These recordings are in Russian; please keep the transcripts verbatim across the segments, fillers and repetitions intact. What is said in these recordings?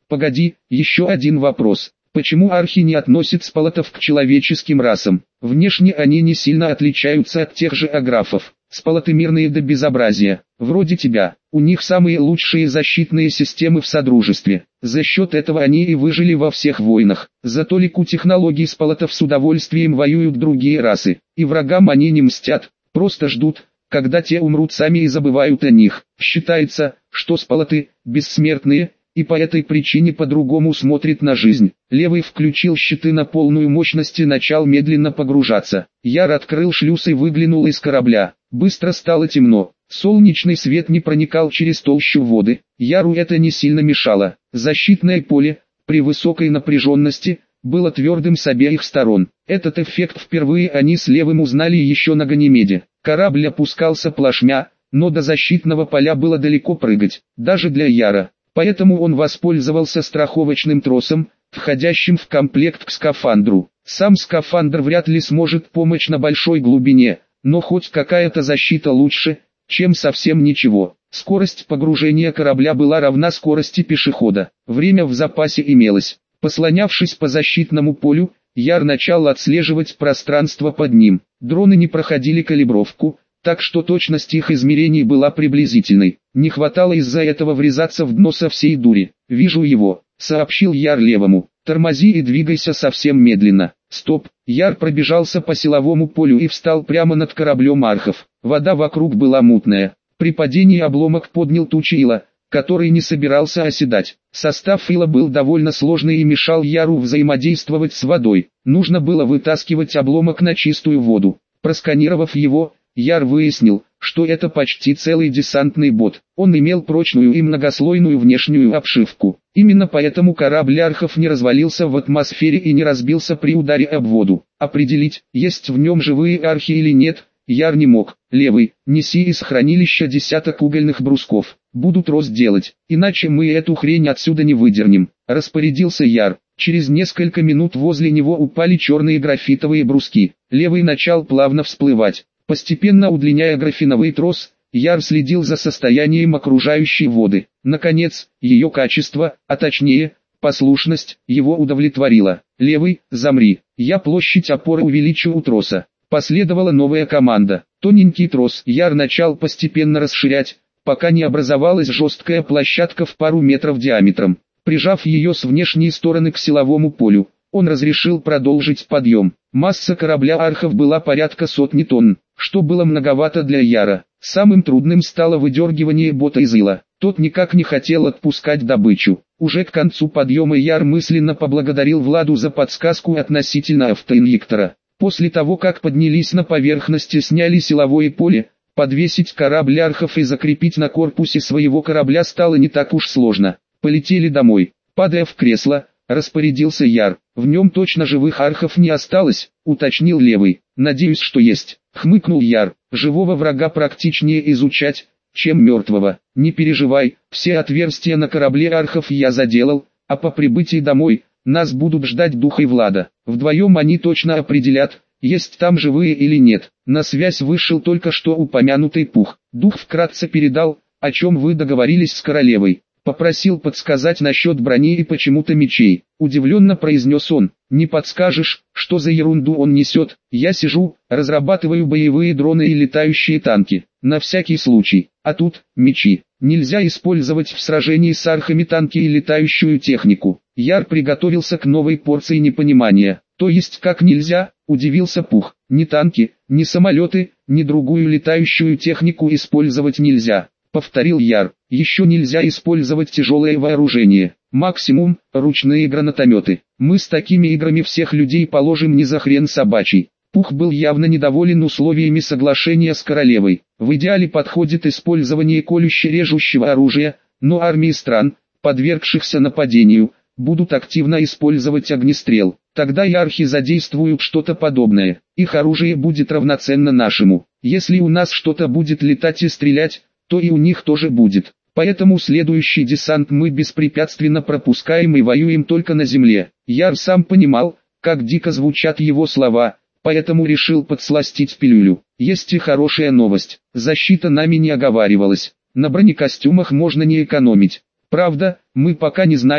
Погоди, еще один вопрос. Почему архи не относят спалатов к человеческим расам? Внешне они не сильно отличаются от тех же аграфов. Спалаты мирные до безобразия, вроде тебя. У них самые лучшие защитные системы в Содружестве. За счет этого они и выжили во всех войнах. За толику технологий спалатов с удовольствием воюют другие расы. И врагам они не мстят, просто ждут, когда те умрут сами и забывают о них. Считается, что спалаты бессмертные, и по этой причине по-другому смотрит на жизнь. Левый включил щиты на полную мощность и начал медленно погружаться. Яр открыл шлюз и выглянул из корабля. Быстро стало темно. Солнечный свет не проникал через толщу воды. Яру это не сильно мешало. Защитное поле, при высокой напряженности, было твердым с обеих сторон. Этот эффект впервые они с Левым узнали еще на Ганимеде. Корабль опускался плашмя, но до защитного поля было далеко прыгать, даже для Яра. Поэтому он воспользовался страховочным тросом, входящим в комплект к скафандру. Сам скафандр вряд ли сможет помочь на большой глубине, но хоть какая-то защита лучше, чем совсем ничего. Скорость погружения корабля была равна скорости пешехода. Время в запасе имелось. Послонявшись по защитному полю, Яр начал отслеживать пространство под ним. Дроны не проходили калибровку, так что точность их измерений была приблизительной. Не хватало из-за этого врезаться в дно со всей дури. «Вижу его», — сообщил Яр Левому. «Тормози и двигайся совсем медленно». Стоп. Яр пробежался по силовому полю и встал прямо над кораблем архов. Вода вокруг была мутная. При падении обломок поднял тучи ила, который не собирался оседать. Состав ила был довольно сложный и мешал Яру взаимодействовать с водой. Нужно было вытаскивать обломок на чистую воду. Просканировав его, Яр выяснил, что это почти целый десантный бот. Он имел прочную и многослойную внешнюю обшивку. Именно поэтому корабль архов не развалился в атмосфере и не разбился при ударе об воду. Определить, есть в нем живые архи или нет, Яр не мог. «Левый, неси из хранилища десяток угольных брусков. Буду трос делать, иначе мы эту хрень отсюда не выдернем», — распорядился Яр. Через несколько минут возле него упали черные графитовые бруски. Левый начал плавно всплывать. Постепенно удлиняя графиновый трос, Яр следил за состоянием окружающей воды. Наконец, ее качество, а точнее, послушность, его удовлетворила. «Левый, замри, я площадь опоры увеличу у троса». Последовала новая команда. Тоненький трос Яр начал постепенно расширять, пока не образовалась жесткая площадка в пару метров диаметром. Прижав ее с внешней стороны к силовому полю, он разрешил продолжить подъем. Масса корабля архов была порядка сотни тонн, что было многовато для Яра. Самым трудным стало выдергивание бота из ила. Тот никак не хотел отпускать добычу. Уже к концу подъема Яр мысленно поблагодарил Владу за подсказку относительно автоинъектора. После того, как поднялись на поверхность и сняли силовое поле, подвесить корабль архов и закрепить на корпусе своего корабля стало не так уж сложно. Полетели домой. Падая в кресло, распорядился Яр. «В нем точно живых архов не осталось», — уточнил Левый. «Надеюсь, что есть», — хмыкнул Яр. «Живого врага практичнее изучать, чем мертвого. Не переживай, все отверстия на корабле архов я заделал, а по прибытии домой нас будут ждать Дух и Влада. Вдвоем они точно определят, есть там живые или нет». На связь вышел только что упомянутый Пух. Дух вкратце передал, о чем вы договорились с королевой. Попросил подсказать насчет брони и почему-то мечей. Удивленно произнес он. «Не подскажешь, что за ерунду он несет? Я сижу, разрабатываю боевые дроны и летающие танки. На всякий случай. А тут, мечи. Нельзя использовать в сражении с архами танки и летающую технику». Яр приготовился к новой порции непонимания. «То есть как нельзя?» – удивился Пух. «Ни танки, ни самолеты, ни другую летающую технику использовать нельзя», – повторил Яр. «Еще нельзя использовать тяжелое вооружение. Максимум – ручные гранатометы. Мы с такими играми всех людей положим не за хрен собачий». Пух был явно недоволен условиями соглашения с королевой. В идеале подходит использование колюще-режущего оружия, но армии стран, подвергшихся нападению, будут активно использовать огнестрел. Тогда и архи задействуют что-то подобное. Их оружие будет равноценно нашему. Если у нас что-то будет летать и стрелять, то и у них тоже будет. Поэтому следующий десант мы беспрепятственно пропускаем и воюем только на земле». Яр сам понимал, как дико звучат его слова, поэтому решил подсластить пилюлю. Есть и хорошая новость. Защита нами не оговаривалась. На бронекостюмах можно не экономить. Правда, мы пока не знаем,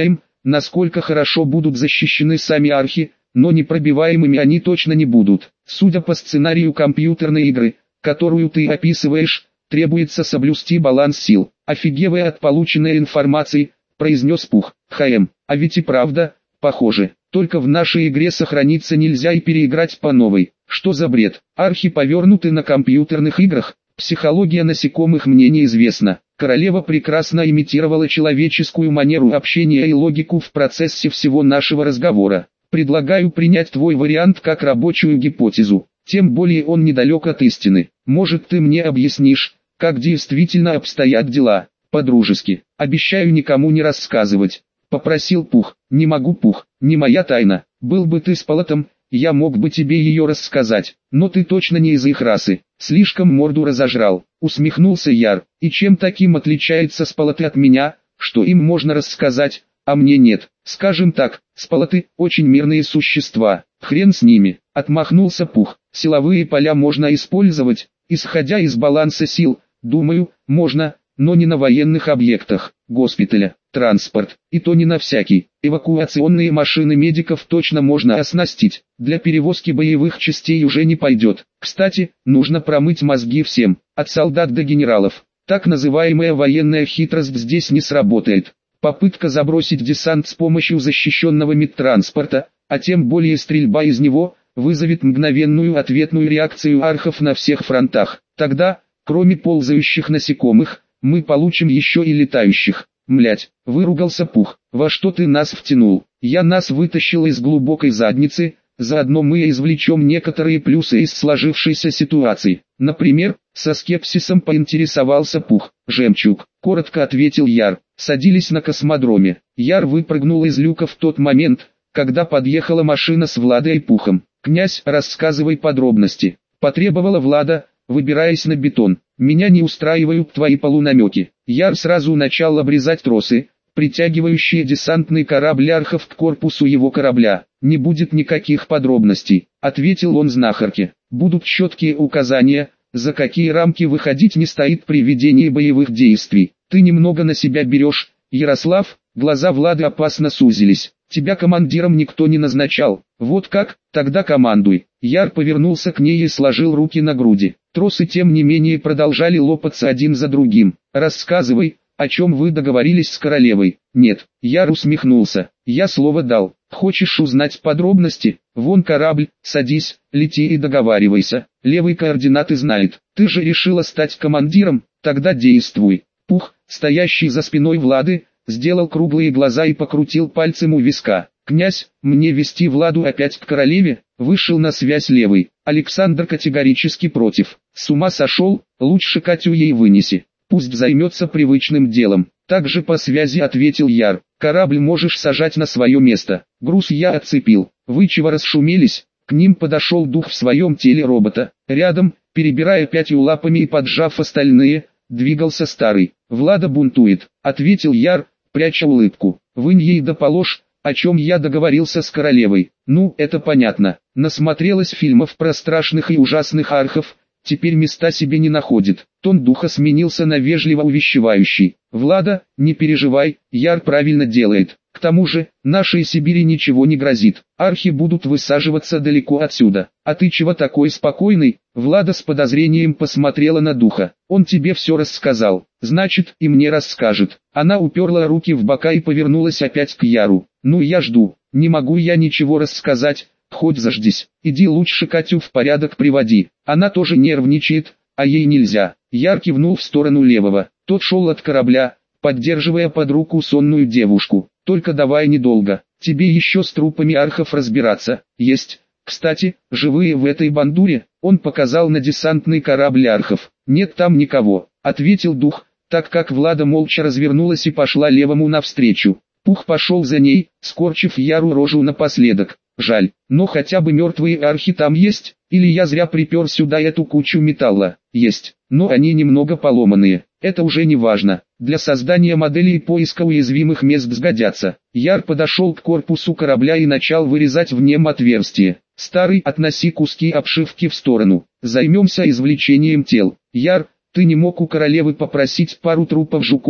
насколько хорошо будут защищены сами архи, но непробиваемыми они точно не будут. Судя по сценарию компьютерной игры, которую ты описываешь, требуется соблюсти баланс сил. Офигевая от полученной информации, произнес Пух. Хм, а ведь и правда, похоже, только в нашей игре сохраниться нельзя и переиграть по новой. Что за бред? Архи повернуты на компьютерных играх, психология насекомых мне неизвестна. Королева прекрасно имитировала человеческую манеру общения и логику в процессе всего нашего разговора. Предлагаю принять твой вариант как рабочую гипотезу, тем более он недалек от истины. Может, ты мне объяснишь, как действительно обстоят дела, по-дружески. Обещаю никому не рассказывать. Попросил Пух. Не могу, Пух, не моя тайна. Был бы ты с Палатом, я мог бы тебе ее рассказать, но ты точно не из их расы. Слишком морду разожрал. Усмехнулся Яр. И чем таким отличается Спалаты от меня, что им можно рассказать, а мне нет? Скажем так, Спалаты очень мирные существа. Хрен с ними. Отмахнулся Пух. Силовые поля можно использовать, исходя из баланса сил. Думаю, можно, но не на военных объектах, госпиталя, транспорт, и то не на всякий. Эвакуационные машины медиков точно можно оснастить, для перевозки боевых частей уже не пойдет. Кстати, нужно промыть мозги всем, от солдат до генералов. Так называемая военная хитрость здесь не сработает. Попытка забросить десант с помощью защищенного медтранспорта, а тем более стрельба из него, вызовет мгновенную ответную реакцию архов на всех фронтах. Тогда, кроме ползающих насекомых, мы получим еще и летающих. Млять, выругался Пух. Во что ты нас втянул? Я нас вытащил из глубокой задницы, заодно мы извлечем некоторые плюсы из сложившейся ситуации. Например, со скепсисом поинтересовался Пух. Жемчуг, коротко ответил Яр. Садились на космодроме. Яр выпрыгнул из люка в тот момент, когда подъехала машина с Владой и Пухом. «Князь, рассказывай подробности», — потребовала Влада, выбираясь на бетон. «Меня не устраивают твои полунамеки». Яр сразу начал обрезать тросы, притягивающие десантный корабль архов к корпусу его корабля. «Не будет никаких подробностей», — ответил он знахарке. «Будут четкие указания, за какие рамки выходить не стоит при ведении боевых действий. Ты немного на себя берешь, Ярослав». Глаза Влады опасно сузились. «Тебя командиром никто не назначал». «Вот как? Тогда командуй». Яр повернулся к ней и сложил руки на груди. Тросы тем не менее продолжали лопаться один за другим. «Рассказывай, о чем вы договорились с королевой?» «Нет». Яр усмехнулся. «Я слово дал. Хочешь узнать подробности? Вон корабль, садись, лети и договаривайся. Левый координаты знает. Ты же решила стать командиром, тогда действуй». Пух, стоящий за спиной Влады, сделал круглые глаза и покрутил пальцем у виска. «Князь, мне вести Владу опять к королеве?» Вышел на связь Левый. Александр категорически против. «С ума сошел, лучше Катю ей вынеси. Пусть займется привычным делом». Также по связи ответил Яр. «Корабль можешь сажать на свое место». Груз я отцепил. «Вы чего расшумелись?» К ним подошел дух в своем теле робота. Рядом, перебирая пятью лапами и поджав остальные, двигался старый. «Влада бунтует», — ответил Яр, пряча улыбку. «Вынь ей да положь, о чем я договорился с королевой». «Ну, это понятно. Насмотрелась фильмов про страшных и ужасных архов, теперь места себе не находит». Тон духа сменился на вежливо увещевающий. «Влада, не переживай, Яр правильно делает. К тому же, нашей Сибири ничего не грозит. Архи будут высаживаться далеко отсюда. А ты чего такой спокойный?» Влада с подозрением посмотрела на духа. «Он тебе все рассказал. Значит, и мне расскажет». Она уперла руки в бока и повернулась опять к Яру. «Ну я жду. Не могу я ничего рассказать. Хоть заждись. Иди лучше Катю в порядок приводи. Она тоже нервничает, а ей нельзя». Яр кивнул в сторону Левого. Тот шел от корабля, поддерживая под руку сонную девушку. «Только давай недолго. Тебе еще с трупами архов разбираться». «Есть. Кстати, живые в этой бандуре?» Он показал на десантный корабль архов. «Нет там никого», — ответил дух, так как Влада молча развернулась и пошла Левому навстречу. Пух пошел за ней, скорчив Яру рожу напоследок. «Жаль, но хотя бы мертвые архи там есть, или я зря припер сюда эту кучу металла?» «Есть, но они немного поломанные. Это уже не важно. Для создания моделей поиска уязвимых мест сгодятся». Яр подошел к корпусу корабля и начал вырезать в нем отверстие. «Старый, относи куски обшивки в сторону. Займемся извлечением тел». «Яр, ты не мог у королевы попросить пару трупов жуков,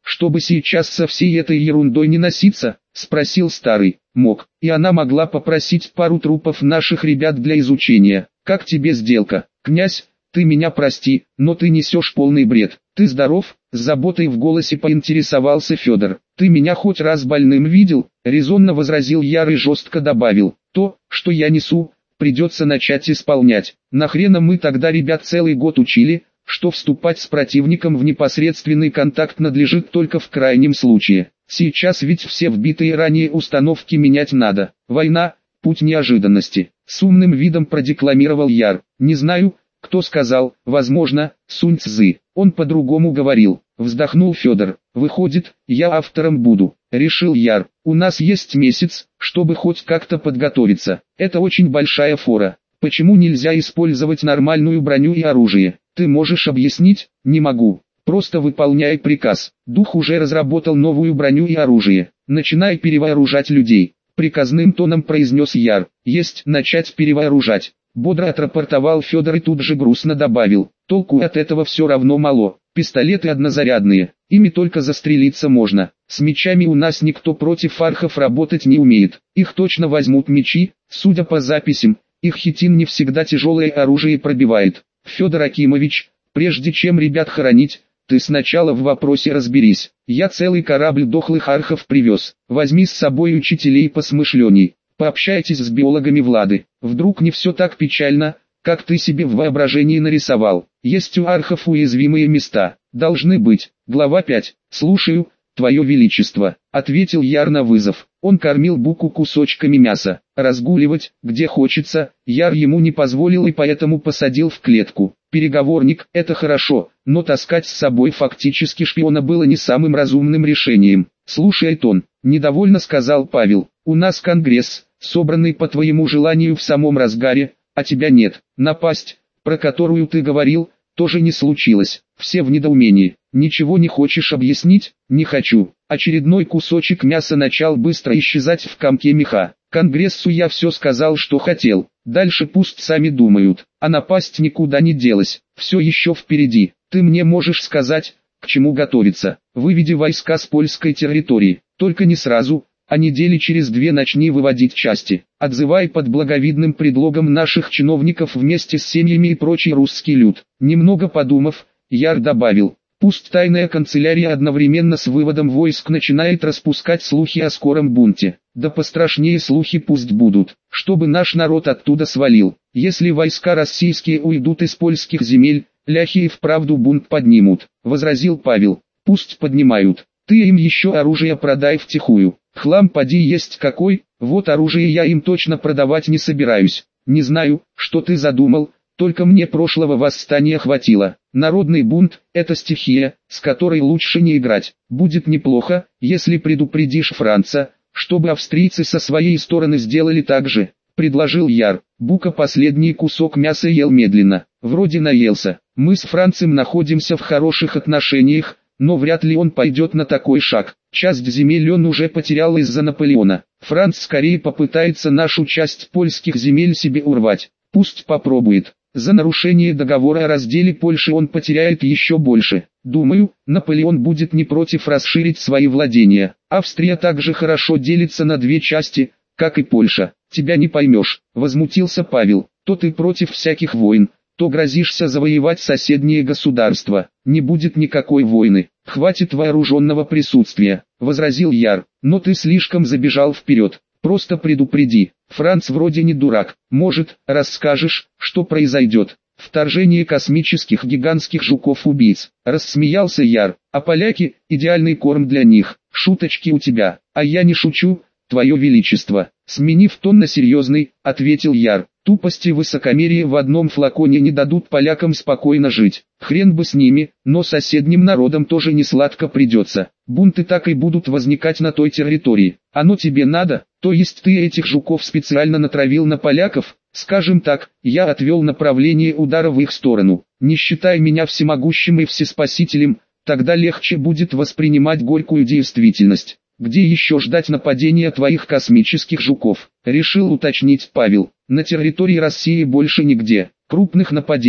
чтобы сейчас со всей этой ерундой не носиться?» — спросил старый. «Мог, и она могла попросить пару трупов наших ребят для изучения. Как тебе сделка, князь? Ты меня прости, но ты несешь полный бред. Ты здоров?» — с заботой в голосе поинтересовался Федор. «Ты меня хоть раз больным видел?» — резонно возразил Яр и жестко добавил. «То, что я несу, придется начать исполнять. Нахрена мы тогда ребят целый год учили, что вступать с противником в непосредственный контакт надлежит только в крайнем случае. Сейчас ведь все вбитые ранее установки менять надо. Война — путь неожиданности», — с умным видом продекламировал Яр. «Не знаю, кто сказал, возможно, Сунь Цзы. Он по-другому говорил». Вздохнул Федор. «Выходит, я автором буду», — решил Яр. «У нас есть месяц, чтобы хоть как-то подготовиться. Это очень большая фора. Почему нельзя использовать нормальную броню и оружие? Ты можешь объяснить?» «Не могу. Просто выполняй приказ. Дух уже разработал новую броню и оружие. Начинай перевооружать людей», — приказным тоном произнес Яр. «Есть начать перевооружать», — бодро отрапортовал Федор и тут же грустно добавил. «Толку от этого все равно мало. Пистолеты однозарядные, ими только застрелиться можно. С мечами у нас никто против архов работать не умеет. Их точно возьмут мечи, судя по записям, их хитин не всегда тяжелое оружие пробивает. Федор Акимович, прежде чем ребят хоронить, ты сначала в вопросе разберись. Я целый корабль дохлых архов привез. Возьми с собой учителей посмышленней. Пообщайтесь с биологами Влады. Вдруг не все так печально, как ты себе в воображении нарисовал. Есть у архов уязвимые места. Должны быть. Глава пять. «Слушаю, Твое Величество», — ответил Яр на вызов. Он кормил Буку кусочками мяса. Разгуливать, где хочется, Яр ему не позволил и поэтому посадил в клетку. Переговорник — это хорошо, но таскать с собой фактически шпиона было не самым разумным решением. «Слушай, Тон», — недовольно сказал Павел, — «у нас конгресс, собранный по твоему желанию в самом разгаре, а тебя нет. Напасть, про которую ты говорил, тоже не случилось. Все в недоумении. Ничего не хочешь объяснить?» «Не хочу». Очередной кусочек мяса начал быстро исчезать в комке меха. «Конгрессу я все сказал, что хотел. Дальше пусть сами думают. А напасть никуда не делась. Все еще впереди. Ты мне можешь сказать, к чему готовиться? Выведи войска с польской территории. Только не сразу, а недели через две начни выводить части. Отзывай под благовидным предлогом наших чиновников вместе с семьями и прочий русский люд». Немного подумав, Яр добавил: «Пусть тайная канцелярия одновременно с выводом войск начинает распускать слухи о скором бунте. Да пострашнее слухи пусть будут, чтобы наш народ оттуда свалил. Если войска российские уйдут из польских земель, ляхи и вправду бунт поднимут», — возразил Павел. «Пусть поднимают. Ты им еще оружие продай втихую. Хлам поди есть какой, вот оружие я им точно продавать не собираюсь. Не знаю, что ты задумал, только мне прошлого восстания хватило. Народный бунт – это стихия, с которой лучше не играть. Будет неплохо, если предупредишь Франца, чтобы австрийцы со своей стороны сделали так же», – предложил Яр. Бука последний кусок мяса ел медленно. Вроде наелся. «Мы с Францем находимся в хороших отношениях, но вряд ли он пойдет на такой шаг. Часть земель он уже потерял из-за Наполеона. Франц скорее попытается нашу часть польских земель себе урвать. Пусть попробует. За нарушение договора о разделе Польши он потеряет еще больше. Думаю, Наполеон будет не против расширить свои владения. Австрия также хорошо делится на две части, как и Польша. Тебя не поймешь», — возмутился Павел. «То ты против всяких войн, то грозишься завоевать соседние государства. Не будет никакой войны. Хватит вооруженного присутствия», — возразил Яр. «Но ты слишком забежал вперед. Просто предупреди. Франц вроде не дурак. Может, расскажешь, что произойдет?» «Вторжение космических гигантских жуков-убийц», — рассмеялся Яр. «А поляки — идеальный корм для них. Шуточки у тебя». «А я не шучу, Твое Величество», — сменив тон на серьезный, ответил Яр. «Тупости и высокомерие в одном флаконе не дадут полякам спокойно жить. Хрен бы с ними, но соседним народам тоже не сладко придется. Бунты так и будут возникать на той территории. Оно тебе надо? То есть ты этих жуков специально натравил на поляков? Скажем так, я отвел направление удара в их сторону. Не считай меня всемогущим и всеспасителем, тогда легче будет воспринимать горькую действительность. Где еще ждать нападения твоих космических жуков?» — решил уточнить Павел. «На территории России больше нигде. Крупных нападений,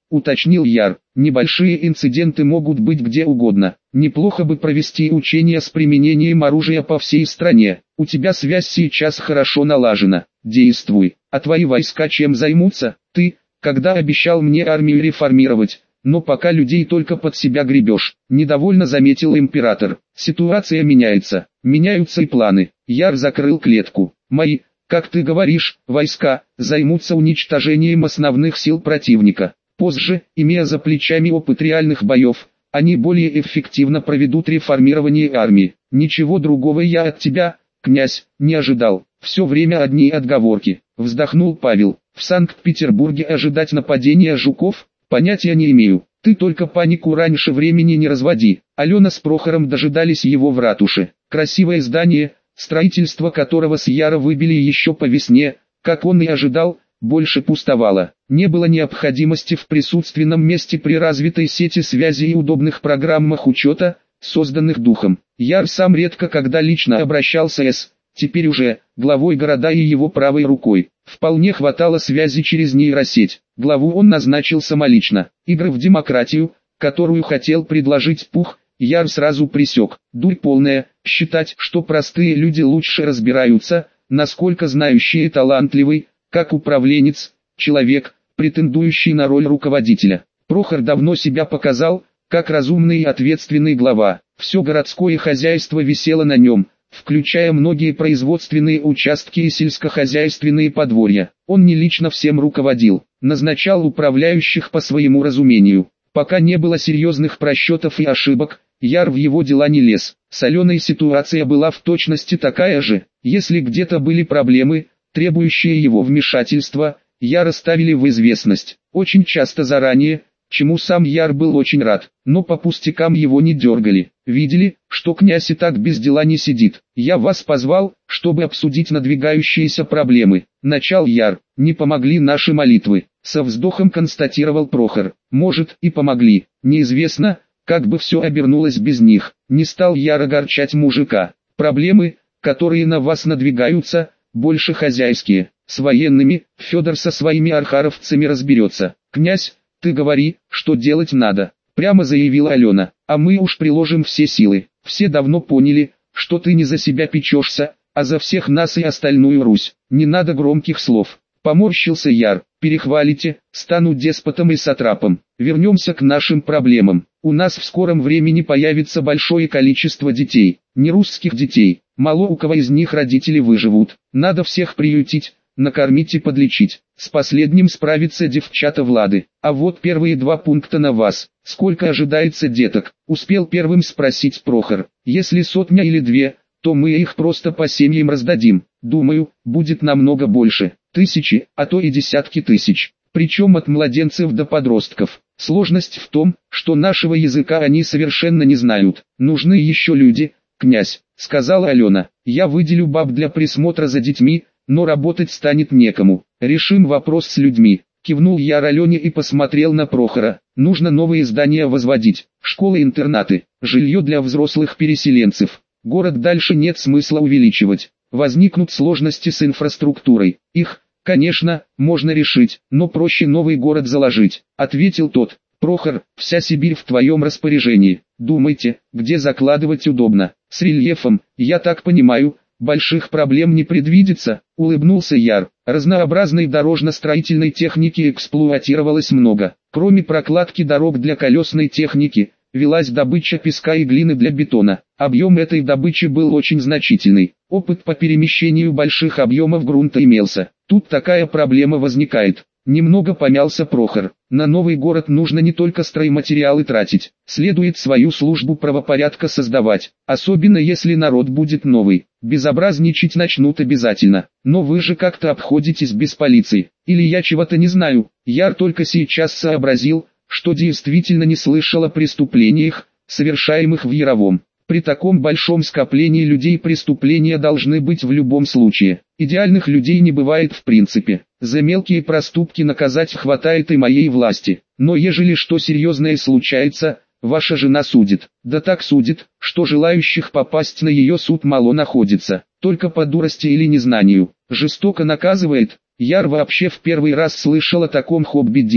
уточнил Яр. Небольшие инциденты могут быть где угодно. Неплохо бы провести учения с применением оружия по всей стране. У тебя связь сейчас хорошо налажена. Действуй. А твои войска чем займутся? Ты, когда обещал мне армию реформировать, но пока людей только под себя гребешь, недовольно заметил император. Ситуация меняется, меняются и планы. Яр закрыл клетку. Мои, как ты говоришь, войска займутся уничтожением основных сил противника. Позже, имея за плечами опыт реальных боев, они более эффективно проведут реформирование армии. Ничего другого я от тебя, князь, не ожидал. Все время одни отговорки. Вздохнул Павел. В Санкт-Петербурге ожидать нападения жуков? Понятия не имею. Ты только панику раньше времени не разводи. Алена с Прохором дожидались его в ратуше. Красивое здание, строительство которого с Яра выбили еще по весне, как он и ожидал, больше пустовало. Не было необходимости в присутственном месте при развитой сети связи и удобных программах учета, созданных духом. Яр сам редко когда лично обращался с, теперь уже, главой города и его правой рукой. Вполне хватало связи через нейросеть. Главу он назначил самолично. Игры в демократию, которую хотел предложить Пух, Яр сразу пресек. Дурь полная, считать, что простые люди лучше разбираются, насколько знающий и талантливый, как управленец, человек, претендующий на роль руководителя. Прохор давно себя показал, как разумный и ответственный глава. Все городское хозяйство висело на нем, включая многие производственные участки и сельскохозяйственные подворья. Он не лично всем руководил, назначал управляющих по своему разумению. Пока не было серьезных просчетов и ошибок, Яр в его дела не лез. С Аленой ситуация была в точности такая же. Если где-то были проблемы, требующие его вмешательства, Яра ставили в известность. Очень часто заранее, чему сам Яр был очень рад, но по пустякам его не дергали. Видели, что князь и так без дела не сидит. Я вас позвал, чтобы обсудить надвигающиеся проблемы. Начал Яр. Не помогли наши молитвы. Со вздохом констатировал Прохор. Может, и помогли. Неизвестно, как бы все обернулось без них. Не стал Яр огорчать мужика. Проблемы, которые на вас надвигаются, больше хозяйские. С военными, Федор со своими архаровцами разберется. Князь, ты говори, что делать надо. Прямо заявила Алена. А мы уж приложим все силы. Все давно поняли, что ты не за себя печешься, а за всех нас и остальную Русь. Не надо громких слов. Поморщился Яр. Перехвалите, стану деспотом и сатрапом. Вернемся к нашим проблемам. У нас в скором времени появится большое количество детей. Не русских детей. Мало у кого из них родители выживут. Надо всех приютить, накормить и подлечить. С последним справится девчата Влады. А вот первые два пункта на вас. Сколько ожидается деток? Успел первым спросить Прохор. Если сотня или две, то мы их просто по семьям раздадим. Думаю, будет намного больше. Тысячи, а то и десятки тысяч. Причем от младенцев до подростков. Сложность в том, что нашего языка они совершенно не знают. Нужны еще люди, князь, сказала Алена. Я выделю баб для присмотра за детьми, но работать станет некому. Решим вопрос с людьми. Кивнул Яр Алене и посмотрел на Прохора. Нужно новые здания возводить. Школы-интернаты, жилье для взрослых переселенцев. Город дальше нет смысла увеличивать. Возникнут сложности с инфраструктурой. Их, конечно, можно решить, но проще новый город заложить, ответил тот. Прохор, вся Сибирь в твоем распоряжении. Думайте, где закладывать удобно. С рельефом, я так понимаю, больших проблем не предвидится, улыбнулся Яр. Разнообразной дорожно-строительной техники эксплуатировалось много. Кроме прокладки дорог для колесной техники, велась добыча песка и глины для бетона. Объем этой добычи был очень значительный. Опыт по перемещению больших объемов грунта имелся. Тут такая проблема возникает. Немного помялся Прохор. На новый город нужно не только стройматериалы тратить, следует свою службу правопорядка создавать, особенно если народ будет новый. Безобразничать начнут обязательно. Но вы же как-то обходитесь без полиции. Или я чего-то не знаю. Яр только сейчас сообразил, что действительно не слышал о преступлениях, совершаемых в Яровом. При таком большом скоплении людей преступления должны быть в любом случае. Идеальных людей не бывает в принципе. За мелкие проступки наказать хватает и моей власти. Но ежели что серьезное случается, ваша жена судит. Да так судит, что желающих попасть на ее суд мало находится. Только по дурости или незнанию. Жестоко наказывает. Яр вообще в первый раз слышал о таком хобби Дины.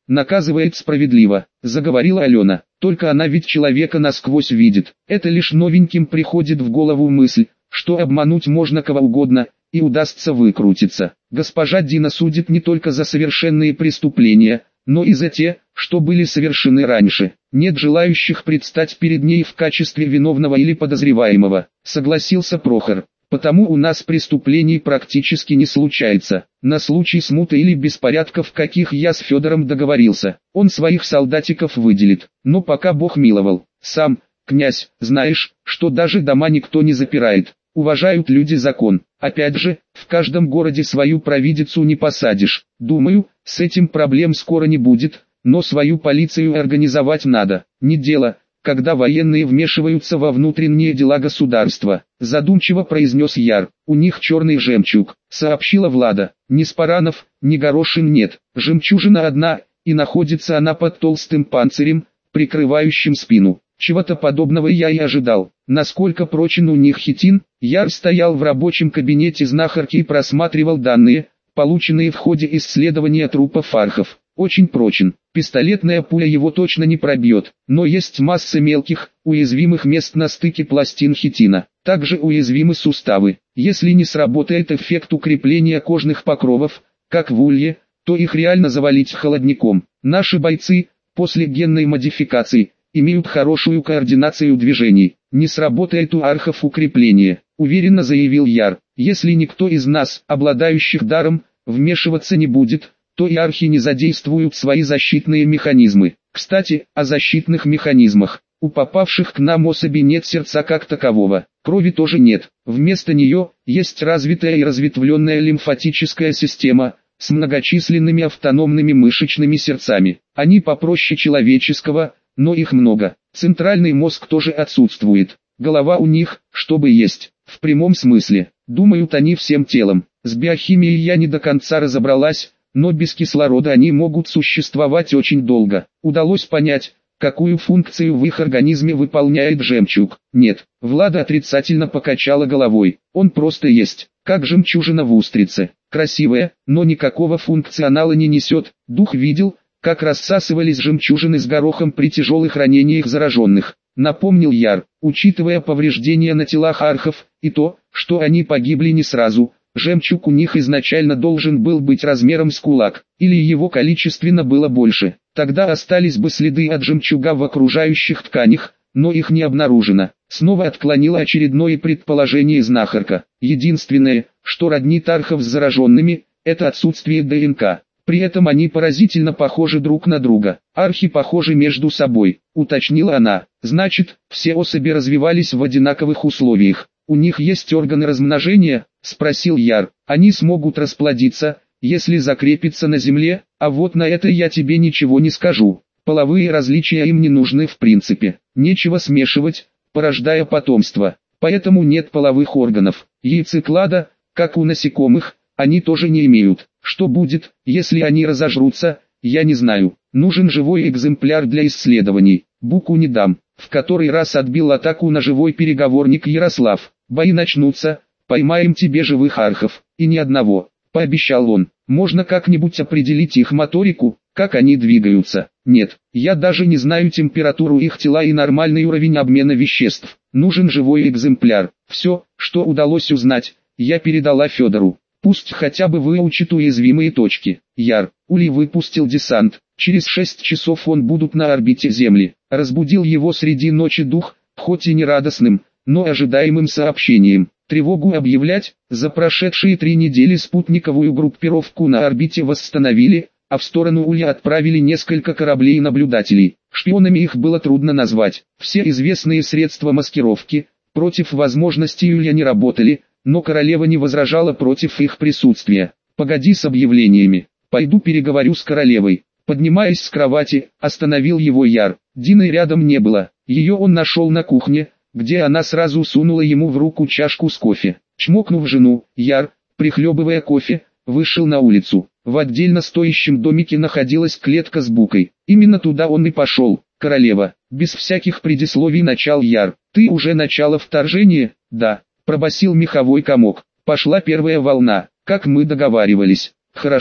наказывает справедливо, заговорила Алена. Только она ведь человека насквозь видит. Это лишь новеньким приходит в голову мысль, что обмануть можно кого угодно, и удастся выкрутиться. Госпожа Дина судит не только за совершенные преступления, но и за те, что были совершены раньше. Нет желающих предстать перед ней в качестве виновного или подозреваемого, согласился Прохор. Потому у нас преступлений практически не случается. На случай смуты или беспорядков, каких я с Федором договорился, он своих солдатиков выделит. Но пока Бог миловал. Сам, князь, знаешь, что даже дома никто не запирает. Уважают люди закон. Опять же, в каждом городе свою провидицу не посадишь. Думаю, с этим проблем скоро не будет, но свою полицию организовать надо. Не дело, когда военные вмешиваются во внутренние дела государства, задумчиво произнес Яр. У них черный жемчуг, сообщила Влада. Ни спаранов, ни горошин нет, жемчужина одна, и находится она под толстым панцирем, прикрывающим спину. Чего-то подобного я и ожидал. Насколько прочен у них хитин? Яр стоял в рабочем кабинете знахарки и просматривал данные, полученные в ходе исследования трупа фархов. Очень прочен. Пистолетная пуля его точно не пробьет, но есть масса мелких, уязвимых мест на стыке пластин хитина. Также уязвимы суставы. Если не сработает эффект укрепления кожных покровов, как в улье, то их реально завалить холодником. Наши бойцы, после генной модификации, имеют хорошую координацию движений. Не сработает у архов укрепление, уверенно заявил Яр. Если никто из нас, обладающих даром, вмешиваться не будет, то и архи не задействуют свои защитные механизмы. Кстати, о защитных механизмах. У попавших к нам особей нет сердца как такового, крови тоже нет. Вместо нее есть развитая и разветвленная лимфатическая система с многочисленными автономными мышечными сердцами. Они попроще человеческого, но их много. Центральный мозг тоже отсутствует. Голова у них, чтобы есть, в прямом смысле. Думают они всем телом. С биохимией я не до конца разобралась, но без кислорода они могут существовать очень долго. Удалось понять, какую функцию в их организме выполняет жемчуг. Нет, Влада отрицательно покачала головой. Он просто есть, как жемчужина в устрице. Красивая, но никакого функционала не несет. Дух видел, как рассасывались жемчужины с горохом при тяжелых ранениях зараженных. Напомнил Яр, учитывая повреждения на телах архов, и то, что они погибли не сразу, жемчуг у них изначально должен был быть размером с кулак, или его количественно было больше. Тогда остались бы следы от жемчуга в окружающих тканях, но их не обнаружено. Снова отклонила очередное предположение знахарка. Единственное, что роднит архов с зараженными, это отсутствие ДНК. При этом они поразительно похожи друг на друга. Архи похожи между собой, уточнила она. Значит, все особи развивались в одинаковых условиях. У них есть органы размножения? Спросил Яр. Они смогут расплодиться, если закрепиться на земле, а вот на это я тебе ничего не скажу. Половые различия им не нужны в принципе. Нечего смешивать, порождая потомство. Поэтому нет половых органов. Яйцеклада, как у насекомых, они тоже не имеют. Что будет, если они разожрутся, я не знаю. Нужен живой экземпляр для исследований. Буку не дам. В который раз отбил атаку на живой переговорник Ярослав. Бои начнутся, поймаем тебе живых архов, и ни одного, пообещал он. Можно как-нибудь определить их моторику, как они двигаются? Нет, я даже не знаю температуру их тела и нормальный уровень обмена веществ. Нужен живой экземпляр. Все, что удалось узнать, я передала Федору. Пусть хотя бы выучит уязвимые точки. Яр, Ули выпустил десант. Через шесть часов он будут на орбите Земли. Разбудил его среди ночи дух, хоть и не радостным, но ожидаемым сообщением. Тревогу объявлять, за прошедшие три недели спутниковую группировку на орбите восстановили, а в сторону Улья отправили несколько кораблей и наблюдателей. Шпионами их было трудно назвать. Все известные средства маскировки против возможностей Улья не работали, но королева не возражала против их присутствия. «Погоди с объявлениями, пойду переговорю с королевой». Поднимаясь с кровати, остановил его Яр. Дины рядом не было, ее он нашел на кухне, где она сразу сунула ему в руку чашку с кофе. Чмокнув жену, Яр, прихлебывая кофе, вышел на улицу. В отдельно стоящем домике находилась клетка с букой. Именно туда он и пошел. «Королева», без всяких предисловий начал Яр. «Ты уже начало вторжения?» «Да», пробасил меховой комок. «Пошла первая волна, как мы договаривались». «Хорошо,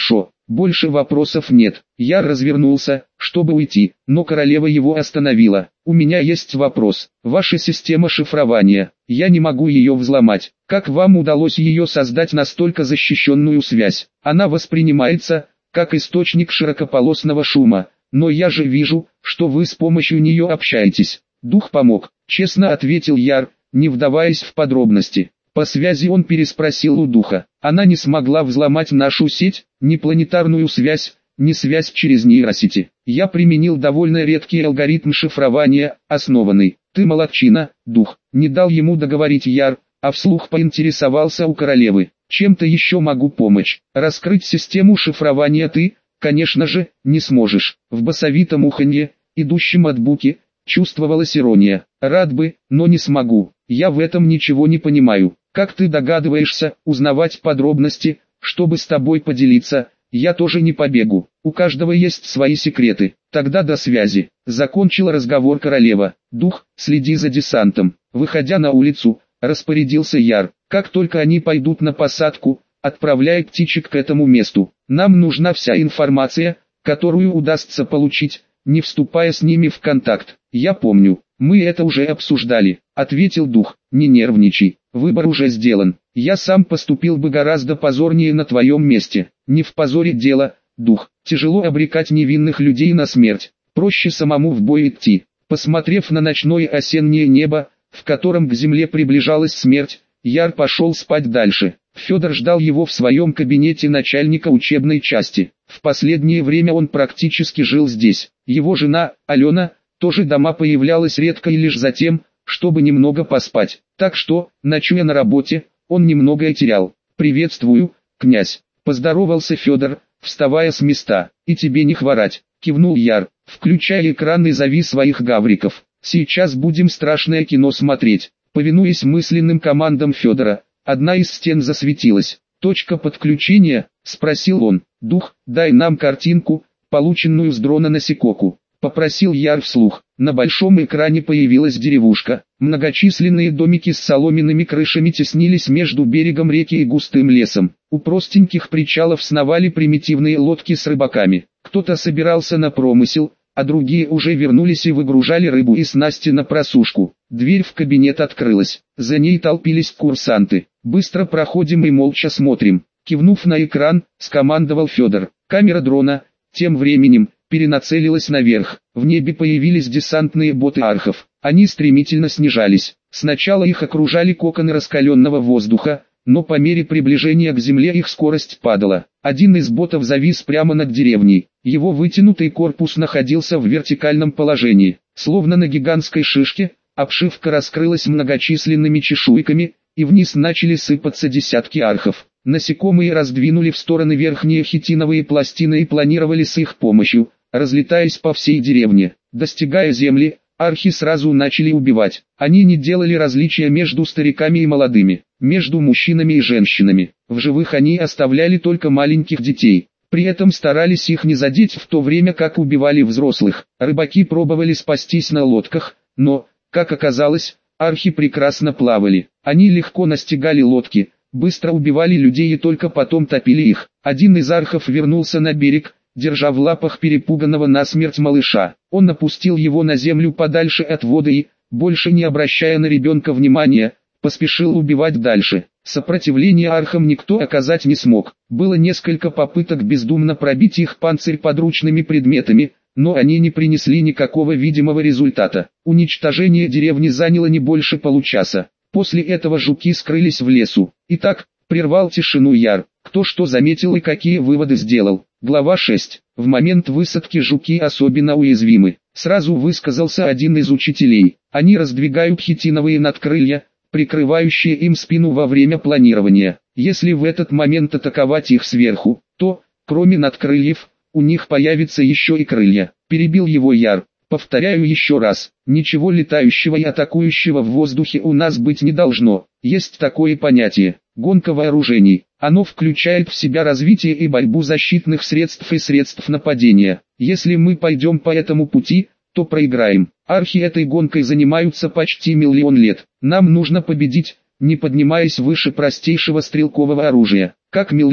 больше вопросов нет. Я развернулся, чтобы уйти, но королева его остановила. У меня есть вопрос. Ваша система шифрования, я не могу ее взломать. Как вам удалось ее создать настолько защищенную связь? Она воспринимается как источник широкополосного шума, но я же вижу, что вы с помощью нее общаетесь. Дух помог, честно ответил Яр, не вдаваясь в подробности. По связи он переспросил у духа. Она не смогла взломать нашу сеть, ни планетарную связь, ни связь через нейросети. Я применил довольно редкий алгоритм шифрования, основанный. Ты молодчина, дух. Не дал ему договорить Яр, а вслух поинтересовался у королевы. Чем-то еще могу помочь. Раскрыть систему шифрования ты, конечно же, не сможешь. В басовитом уханье, идущем от буки, чувствовалась ирония. Рад бы, но не смогу. Я в этом ничего не понимаю. Как ты догадываешься, узнавать подробности, чтобы с тобой поделиться, я тоже не побегу. У каждого есть свои секреты. Тогда до связи. Закончила разговор королева. Дух, следи за десантом. Выходя на улицу, распорядился Яр. Как только они пойдут на посадку, отправляй птичек к этому месту. Нам нужна вся информация, которую удастся получить, не вступая с ними в контакт. Я помню, мы это уже обсуждали, ответил дух. Не нервничай, выбор уже сделан. Я сам поступил бы гораздо позорнее на твоем месте. Не в позоре дело, дух. Тяжело обрекать невинных людей на смерть. Проще самому в бой идти. Посмотрев на ночное осеннее небо, в котором к земле приближалась смерть, Яр пошел спать дальше. Федор ждал его в своем кабинете начальника учебной части. В последнее время он практически жил здесь. Его жена, Алена, тоже дома появлялась редко и лишь за тем, чтобы немного поспать. Так что, ночуя на работе, он немногое терял. «Приветствую, князь», — поздоровался Федор, вставая с места. «И тебе не хворать», — кивнул Яр, включая экран и зови своих гавриков. «Сейчас будем страшное кино смотреть». Повинуясь мысленным командам Федора, одна из стен засветилась. «Точка подключения?» — спросил он. «Дух, дай нам картинку, полученную с дрона на Сикоку», — попросил Яр вслух. На большом экране появилась деревушка. Многочисленные домики с соломенными крышами теснились между берегом реки и густым лесом. У простеньких причалов сновали примитивные лодки с рыбаками. Кто-то собирался на промысел, а другие уже вернулись и выгружали рыбу и снасти на просушку. Дверь в кабинет открылась. За ней толпились курсанты. «Быстро проходим и молча смотрим», — кивнув на экран, скомандовал Федор. Камера дрона, тем временем, перенацелилась наверх. В небе появились десантные боты архов. Они стремительно снижались. Сначала их окружали коконы раскаленного воздуха, но по мере приближения к земле их скорость падала. Один из ботов завис прямо над деревней. Его вытянутый корпус находился в вертикальном положении. Словно на гигантской шишке, обшивка раскрылась многочисленными чешуйками, и вниз начали сыпаться десятки архов. Насекомые раздвинули в стороны верхние хитиновые пластины и планировали с их помощью, разлетаясь по всей деревне. Достигая земли, архи сразу начали убивать. Они не делали различия между стариками и молодыми, между мужчинами и женщинами. В живых они оставляли только маленьких детей. При этом старались их не задеть, в то время как убивали взрослых. Рыбаки пробовали спастись на лодках, но, как оказалось, архи прекрасно плавали. Они легко настигали лодки, быстро убивали людей и только потом топили их. Один из архов вернулся на берег, держа в лапах перепуганного насмерть малыша. Он опустил его на землю подальше от воды и, больше не обращая на ребенка внимания, поспешил убивать дальше. Сопротивление архам никто оказать не смог. Было несколько попыток бездумно пробить их панцирь подручными предметами, но они не принесли никакого видимого результата. Уничтожение деревни заняло не больше получаса. После этого жуки скрылись в лесу. Итак, прервал тишину Яр. Кто что заметил и какие выводы сделал. Глава шесть. В момент высадки жуки особенно уязвимы. Сразу высказался один из учителей. Они раздвигают хитиновые надкрылья, прикрывающие им спину во время планирования. Если в этот момент атаковать их сверху, то, кроме надкрыльев, у них появится еще и крылья. Перебил его Яр. Повторяю еще раз, ничего летающего и атакующего в воздухе у нас быть не должно. Есть такое понятие – гонка вооружений. Оно включает в себя развитие и борьбу защитных средств и средств нападения. Если мы пойдем по этому пути, то проиграем. Архи этой гонкой занимаются почти миллион лет. Нам нужно победить, не поднимаясь выше простейшего стрелкового оружия. Как миллион?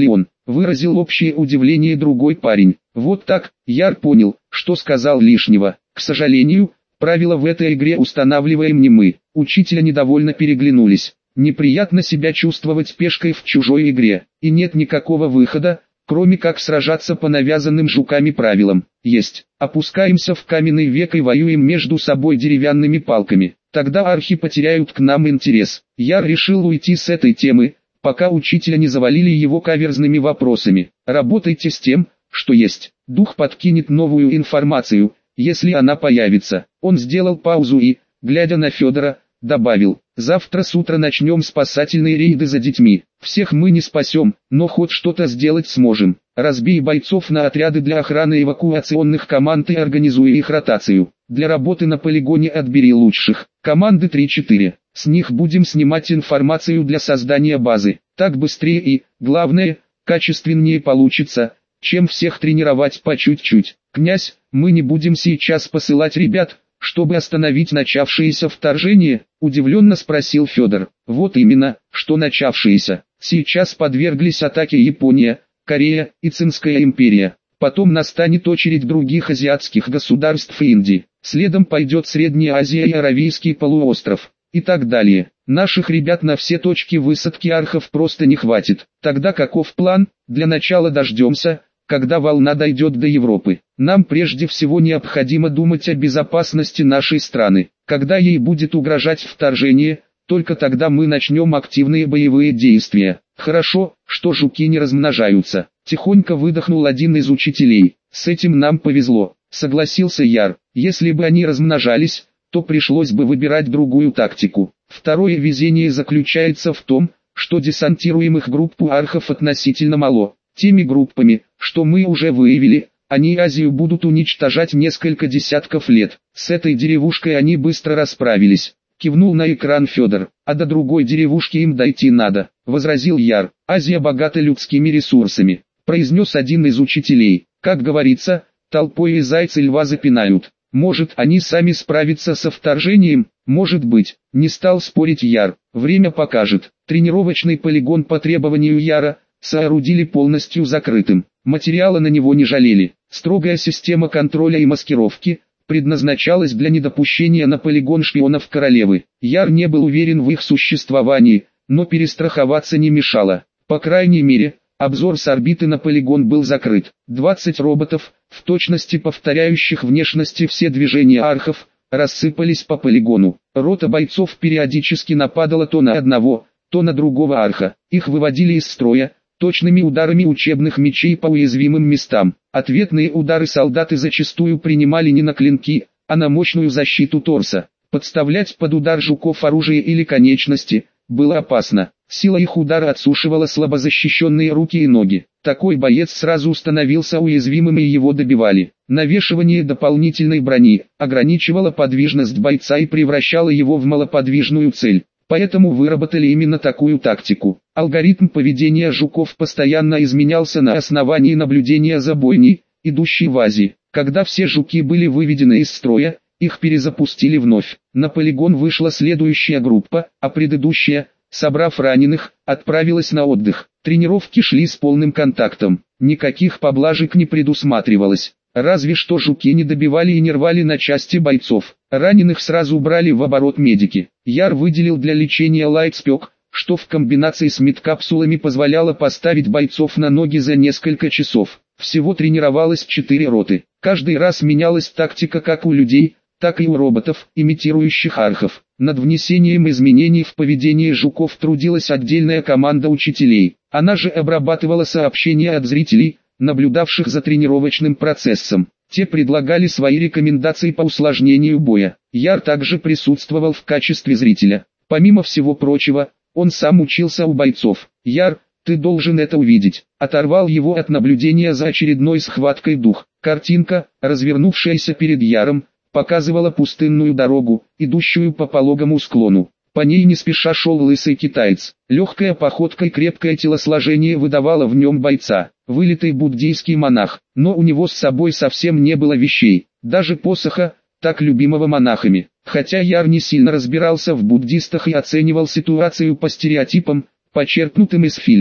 выразил общее удивление другой парень. Вот так, Яр понял, что сказал лишнего. К сожалению, правила в этой игре устанавливаем не мы. Учителя недовольно переглянулись. Неприятно себя чувствовать пешкой в чужой игре, и нет никакого выхода, кроме как сражаться по навязанным жуками правилам. Есть. Опускаемся в каменный век и воюем между собой деревянными палками. Тогда архи потеряют к нам интерес. Яр решил уйти с этой темы, пока учителя не завалили его каверзными вопросами. Работайте с тем, что есть. Дух подкинет новую информацию, если она появится. Он сделал паузу и, глядя на Федора, добавил: завтра с утра начнем спасательные рейды за детьми. Всех мы не спасем, но хоть что-то сделать сможем. Разбей бойцов на отряды для охраны эвакуационных команд и организуй их ротацию. Для работы на полигоне отбери лучших. Команды три-четыре. С них будем снимать информацию для создания базы. Так быстрее и, главное, качественнее получится, чем всех тренировать по чуть-чуть. Князь, мы не будем сейчас посылать ребят, чтобы остановить начавшееся вторжение? Удивленно спросил Федор. Вот именно, что начавшееся. Сейчас подверглись атаке Япония, Корея и Цинская империя. Потом настанет очередь других азиатских государств и Индии. Следом пойдет Средняя Азия и Аравийский полуостров. И так далее. Наших ребят на все точки высадки архов просто не хватит. Тогда каков план? Для начала дождемся, когда волна дойдет до Европы. Нам прежде всего необходимо думать о безопасности нашей страны. Когда ей будет угрожать вторжение, только тогда мы начнем активные боевые действия. Хорошо, что жуки не размножаются. Тихонько выдохнул один из учителей. С этим нам повезло, согласился Яр. Если бы они размножались, то пришлось бы выбирать другую тактику. Второе везение заключается в том, что десантируемых групп у архов относительно мало. Теми группами, что мы уже выявили, они Азию будут уничтожать несколько десятков лет. С этой деревушкой они быстро расправились. Кивнул на экран Федор. А до другой деревушки им дойти надо, возразил Яр. Азия богата людскими ресурсами, произнес один из учителей. Как говорится, толпой и зайцы льва запинают. Может, они сами справятся со вторжением? Может быть. Не стал спорить Яр. Время покажет. Тренировочный полигон по требованию Яра соорудили полностью закрытым. Материала на него не жалели. Строгая система контроля и маскировки предназначалась для недопущения на полигон шпионов королевы. Яр не был уверен в их существовании, но перестраховаться не мешало. По крайней мере, обзор с орбиты на полигон был закрыт. двадцать роботов, в точности повторяющих внешности все движения архов, рассыпались по полигону. Рота бойцов периодически нападала то на одного, то на другого арха. Их выводили из строя точными ударами учебных мечей по уязвимым местам. Ответные удары солдаты зачастую принимали не на клинки, а на мощную защиту торса. Подставлять под удар жуков оружие или конечности было опасно. Сила их удара отсушивала слабозащищенные руки и ноги. Такой боец сразу становился уязвимым и его добивали. Навешивание дополнительной брони ограничивало подвижность бойца и превращало его в малоподвижную цель. Поэтому выработали именно такую тактику. Алгоритм поведения жуков постоянно изменялся на основании наблюдения за бойней, идущей в Азии. Когда все жуки были выведены из строя, их перезапустили вновь. На полигон вышла следующая группа, а предыдущая, собрав раненых, отправилась на отдых. Тренировки шли с полным контактом. Никаких поблажек не предусматривалось. Разве что жуки не добивали и не рвали на части бойцов. Раненых сразу брали в оборот медики. Яр выделил для лечения лайтспек, что в комбинации с медкапсулами позволяло поставить бойцов на ноги за несколько часов. Всего тренировалось четыре роты. Каждый раз менялась тактика как у людей, так и у роботов, имитирующих архов. Над внесением изменений в поведение жуков трудилась отдельная команда учителей. Она же обрабатывала сообщения от зрителей, наблюдавших за тренировочным процессом. Те предлагали свои рекомендации по усложнению боя. Яр также присутствовал в качестве зрителя. Помимо всего прочего, он сам учился у бойцов. Яр, ты должен это увидеть. Оторвал его от наблюдения за очередной схваткой дух. Картинка, развернувшаяся перед Яром, показывала пустынную дорогу, идущую по пологому склону. По ней не спеша шел лысый китаец. Легкая походка и крепкое телосложение выдавало в нем бойца. Вылитый буддийский монах, но у него с собой совсем не было вещей, даже посоха, так любимого монахами. Хотя Яр не сильно разбирался в буддистах и оценивал ситуацию по стереотипам, почерпнутым из фильмов.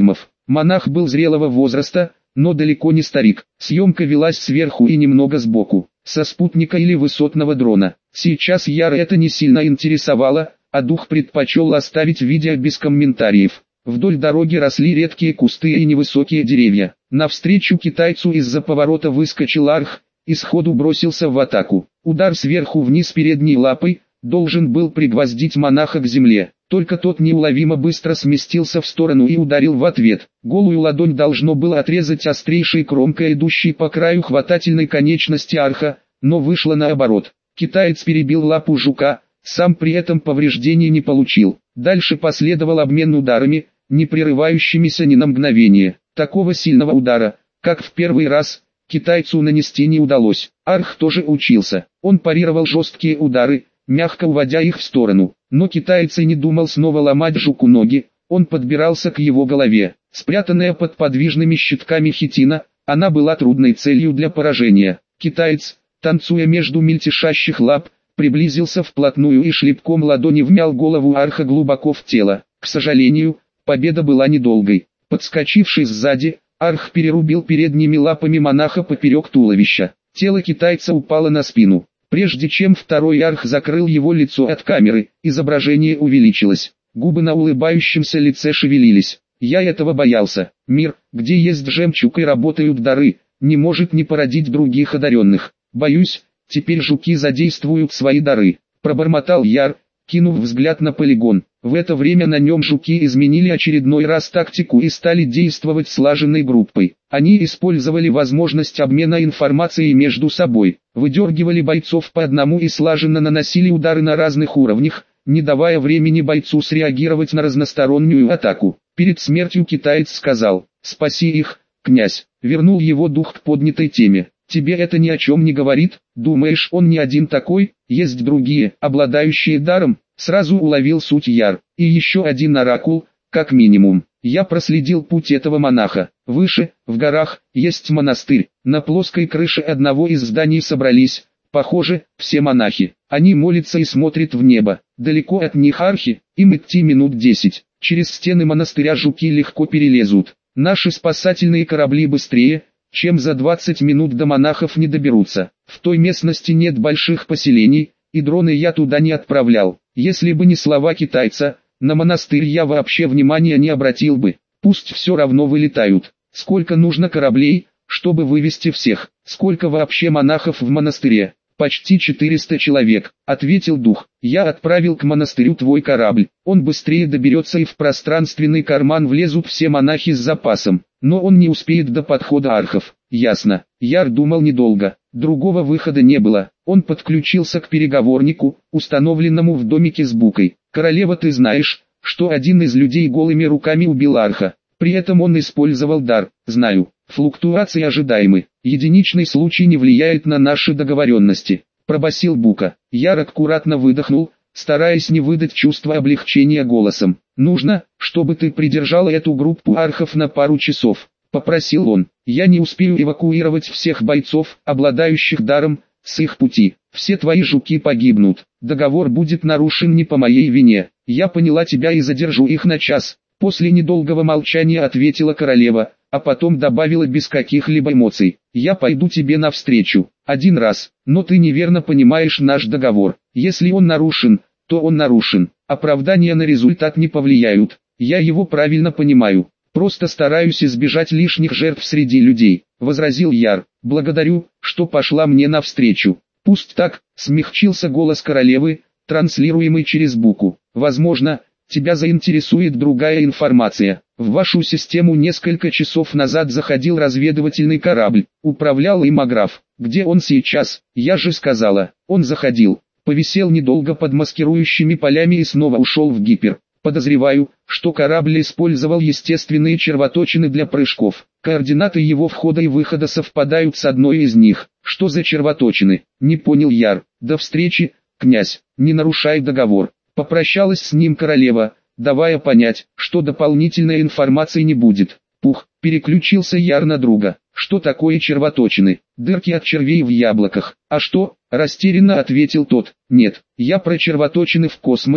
Монах был зрелого возраста, но далеко не старик. Съемка велась сверху и немного сбоку, со спутника или высотного дрона. Сейчас Яра это не сильно интересовало, а дух предпочел оставить видео без комментариев. Вдоль дороги росли редкие кусты и невысокие деревья. Навстречу китайцу из-за поворота выскочил Арх и сходу бросился в атаку. Удар сверху вниз передней лапой должен был пригвоздить монаха к земле. Только тот неуловимо быстро сместился в сторону и ударил в ответ. Голую ладонь должно было отрезать острейшей кромкой, идущей по краю хватательной конечности Арха, но вышло наоборот. Китаец перебил лапу жука, сам при этом повреждений не получил. Дальше последовал обмен ударами, не прерывающимися ни на мгновение. Такого сильного удара, как в первый раз, китайцу нанести не удалось. Арх тоже учился. Он парировал жесткие удары, мягко уводя их в сторону. Но китаец и не думал снова ломать жуку ноги, он подбирался к его голове. Спрятанная под подвижными щитками хитина, она была трудной целью для поражения. Китаец, танцуя между мельтешащих лап, приблизился вплотную и шлепком ладони вмял голову Арха глубоко в тело. К сожалению, победа была недолгой. Подскочивший сзади, Арх перерубил передними лапами монаха поперек туловища. Тело китайца упало на спину. Прежде чем второй Арх закрыл его лицо от камеры, изображение увеличилось. Губы на улыбающемся лице шевелились. Я этого боялся. Мир, где есть жемчуг и работают дары, не может не породить других одаренных. Боюсь, теперь жуки задействуют свои дары. Пробормотал Яр, кинув взгляд на полигон. В это время на нем жуки изменили очередной раз тактику и стали действовать слаженной группой. Они использовали возможность обмена информацией между собой, выдергивали бойцов по одному и слаженно наносили удары на разных уровнях, не давая времени бойцу среагировать на разностороннюю атаку. Перед смертью китаец сказал: «Спаси их, князь», вернул его дух к поднятой теме. «Тебе это ни о чем не говорит? Думаешь, он не один такой? Есть другие, обладающие даром?» Сразу уловил суть Яр. «И еще один оракул, как минимум. Я проследил путь этого монаха. Выше, в горах, есть монастырь. На плоской крыше одного из зданий собрались, похоже, все монахи. Они молятся и смотрят в небо. Далеко от них архи, им идти минут десять. Через стены монастыря жуки легко перелезут. Наши спасательные корабли быстрее, чем за двадцать минут до монахов не доберутся. В той местности нет больших поселений, и дроны я туда не отправлял. Если бы не слова китайца, на монастырь я вообще внимания не обратил бы. Пусть все равно вылетают. Сколько нужно кораблей, чтобы вывести всех? Сколько вообще монахов в монастыре?» «Почти четыреста человек», — ответил дух. «Я отправил к монастырю твой корабль. Он быстрее доберется и в пространственный карман влезут все монахи с запасом. Но он не успеет до подхода архов». «Ясно». Яр думал недолго. Другого выхода не было. Он подключился к переговорнику, установленному в домике с букой. «Королева, ты знаешь, что один из людей голыми руками убил арха. При этом он использовал дар». «Знаю. Флуктуации ожидаемы. Единичный случай не влияет на наши договоренности», — пробасил Бука. Яр аккуратно выдохнул, стараясь не выдать чувство облегчения голосом. «Нужно, чтобы ты придержала эту группу архов на пару часов», — попросил он. «Я не успею эвакуировать всех бойцов, обладающих даром, с их пути. Все твои жуки погибнут. Договор будет нарушен не по моей вине. Я поняла тебя и задержу их на час». После недолгого молчания ответила королева, а потом добавила без каких-либо эмоций: «Я пойду тебе навстречу. Один раз, но ты неверно понимаешь наш договор. Если он нарушен, то он нарушен. Оправдания на результат не повлияют. Я его правильно понимаю. Просто стараюсь избежать лишних жертв среди людей», — возразил Яр. «Благодарю, что пошла мне навстречу». «Пусть так», — смягчился голос королевы, транслируемый через Буку. «Возможно, тебя заинтересует другая информация. В вашу систему несколько часов назад заходил разведывательный корабль, управлял им Аграф. Где он сейчас? Я же сказала, он заходил. Повисел недолго под маскирующими полями и снова ушел в гипер. Подозреваю, что корабль использовал естественные червоточины для прыжков. Координаты его входа и выхода совпадают с одной из них. Что за червоточины? Не понял Яр. До встречи, князь, не нарушай договор. Попрощалась с ним королева, давая понять, что дополнительной информации не будет. Пух, переключился Яр на друга. Что такое червоточины? Дырки от червей в яблоках. А что? Растерянно ответил тот. Нет, я про червоточины в космосе,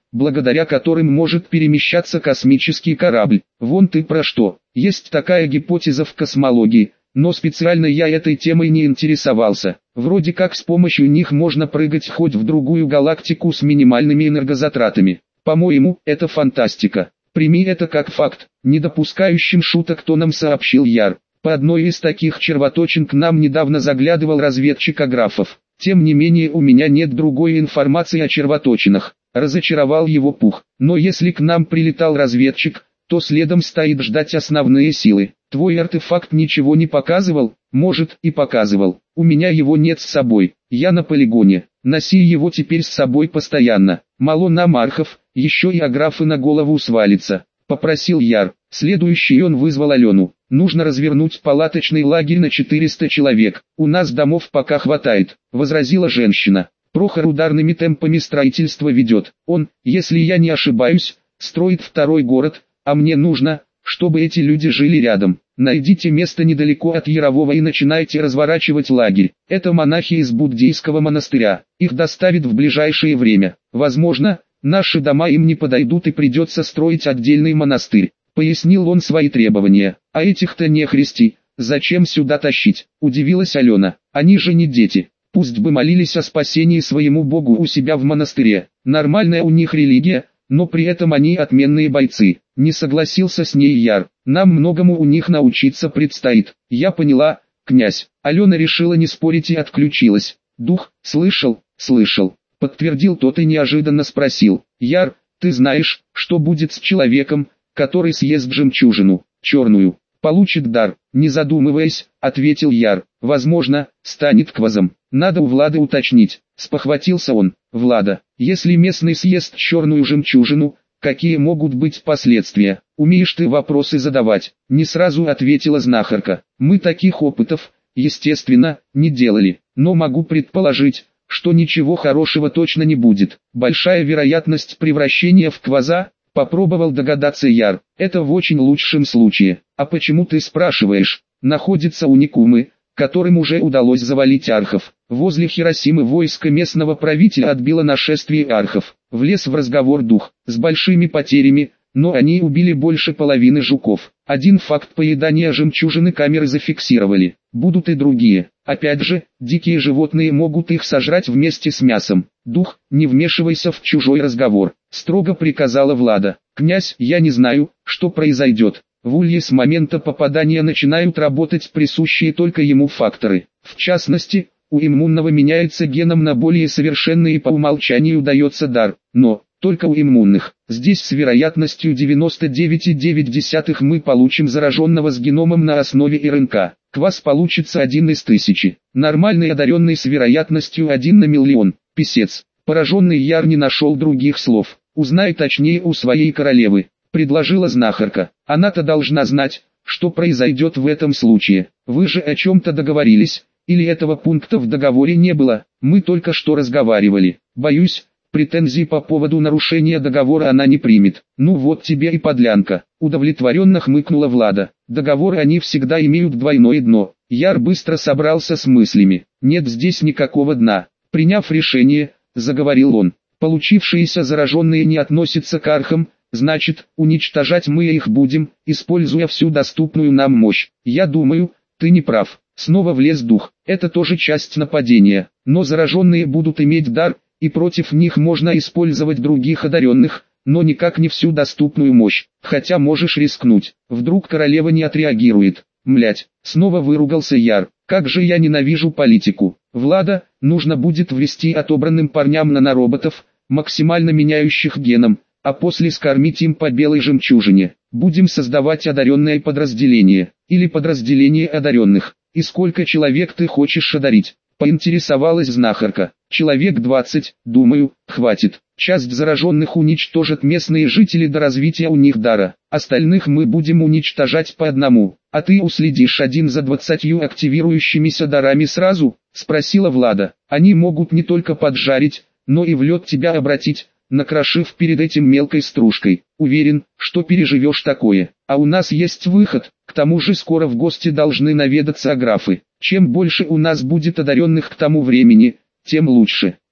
благодаря которым может перемещаться космический корабль. Вон ты про что. Есть такая гипотеза в космологии, но специально я этой темой не интересовался. Вроде как с помощью них можно прыгать хоть в другую галактику с минимальными энергозатратами. По-моему, это фантастика. Прими это как факт, не допускающим шуток тоном сообщил Яр. По одной из таких червоточин к нам недавно заглядывал разведчик Аграфов. Тем не менее у меня нет другой информации о червоточинах. Разочаровал его Пух. Но если к нам прилетал разведчик, то следом стоит ждать основные силы. Твой артефакт ничего не показывал? Может, и показывал. У меня его нет с собой. Я на полигоне. Носи его теперь с собой постоянно. Мало нам архов, еще и аграфы на голову свалится. Попросил Яр. Следующий он вызвал Алену. Нужно развернуть палаточный лагерь на четыреста человек. У нас домов пока хватает, возразила женщина. Прохор ударными темпами строительство ведет. Он, если я не ошибаюсь, строит второй город, а мне нужно, чтобы эти люди жили рядом. Найдите место недалеко от Ярового и начинайте разворачивать лагерь. Это монахи из буддийского монастыря. Их доставят в ближайшее время. Возможно, наши дома им не подойдут и придется строить отдельный монастырь. Пояснил он свои требования. А этих-то нехристи, зачем сюда тащить? Удивилась Алена. Они же не дети. Пусть бы молились о спасении своему Богу у себя в монастыре. Нормальная у них религия, но при этом они отменные бойцы. Не согласился с ней Яр. Нам многому у них научиться предстоит. Я поняла, князь. Алена решила не спорить и отключилась. Дух, слышал, слышал. Подтвердил тот и неожиданно спросил. Яр, ты знаешь, что будет с человеком, который съест жемчужину, черную? Получит дар, не задумываясь, ответил Яр. Возможно, станет квазом. Надо у Влада уточнить. Спохватился он. Влада, если местный съест черную жемчужину, какие могут быть последствия? Умеешь ты вопросы задавать? Не сразу ответила знахарка. Мы таких опытов, естественно, не делали, но могу предположить, что ничего хорошего точно не будет. Большая вероятность превращения в кваза, попробовал догадаться Яр. Это в очень лучшем случае. А почему ты спрашиваешь? Находятся уникумы, которым уже удалось завалить архов. Возле Хиросимы войско местного правителя отбило нашествие архов. Влез в разговор дух, с большими потерями, но они убили больше половины жуков. Один факт поедания жемчужины камеры зафиксировали. Будут и другие. Опять же, дикие животные могут их сожрать вместе с мясом. Дух, не вмешивайся в чужой разговор, строго приказала Влада. Князь, я не знаю, что произойдет. В Улье с момента попадания начинают работать присущие только ему факторы. В частности, у иммунного меняется геном на более совершенный и по умолчанию дается дар, но только у иммунных. Здесь с вероятностью девяносто девять целых девять десятых мы получим зараженного с геномом на основе РНК. Квас получится один из тысячи. Нормальный одаренный с вероятностью один на миллион. Писец. Пораженный Яр не нашел других слов. Узнай точнее у своей королевы, предложила знахарка. Она-то должна знать, что произойдет в этом случае. Вы же о чем-то договорились, или этого пункта в договоре не было? Мы только что разговаривали. Боюсь, претензий по поводу нарушения договора она не примет. Ну вот тебе и подлянка. Удовлетворенно хмыкнула Влада. Договоры они всегда имеют двойное дно. Яр быстро собрался с мыслями. Нет здесь никакого дна. Приняв решение, заговорил он. Получившиеся зараженные не относятся к архам, значит, уничтожать мы их будем, используя всю доступную нам мощь. Я думаю, ты не прав. Снова влез дух. Это тоже часть нападения. Но зараженные будут иметь дар, и против них можно использовать других одаренных, но никак не всю доступную мощь. Хотя можешь рискнуть. Вдруг королева не отреагирует. Млять, снова выругался Яр. Как же я ненавижу политику. Влада, нужно будет ввести отобранным парням нанороботов, максимально меняющих геном, а после скормить им по белой жемчужине. Будем создавать одаренное подразделение, или подразделение одаренных. И сколько человек ты хочешь одарить? Поинтересовалась знахарка. Человек двадцать, думаю, хватит. Часть зараженных уничтожат местные жители до развития у них дара. Остальных мы будем уничтожать по одному. А ты уследишь один за двадцатью активирующимися дарами сразу? Спросила Влада. Они могут не только поджарить, но и в лед тебя обратить, накрошив перед этим мелкой стружкой. Уверен, что переживешь такое. А у нас есть выход, к тому же скоро в гости должны наведаться аграфы. Чем больше у нас будет одаренных к тому времени, тем лучше.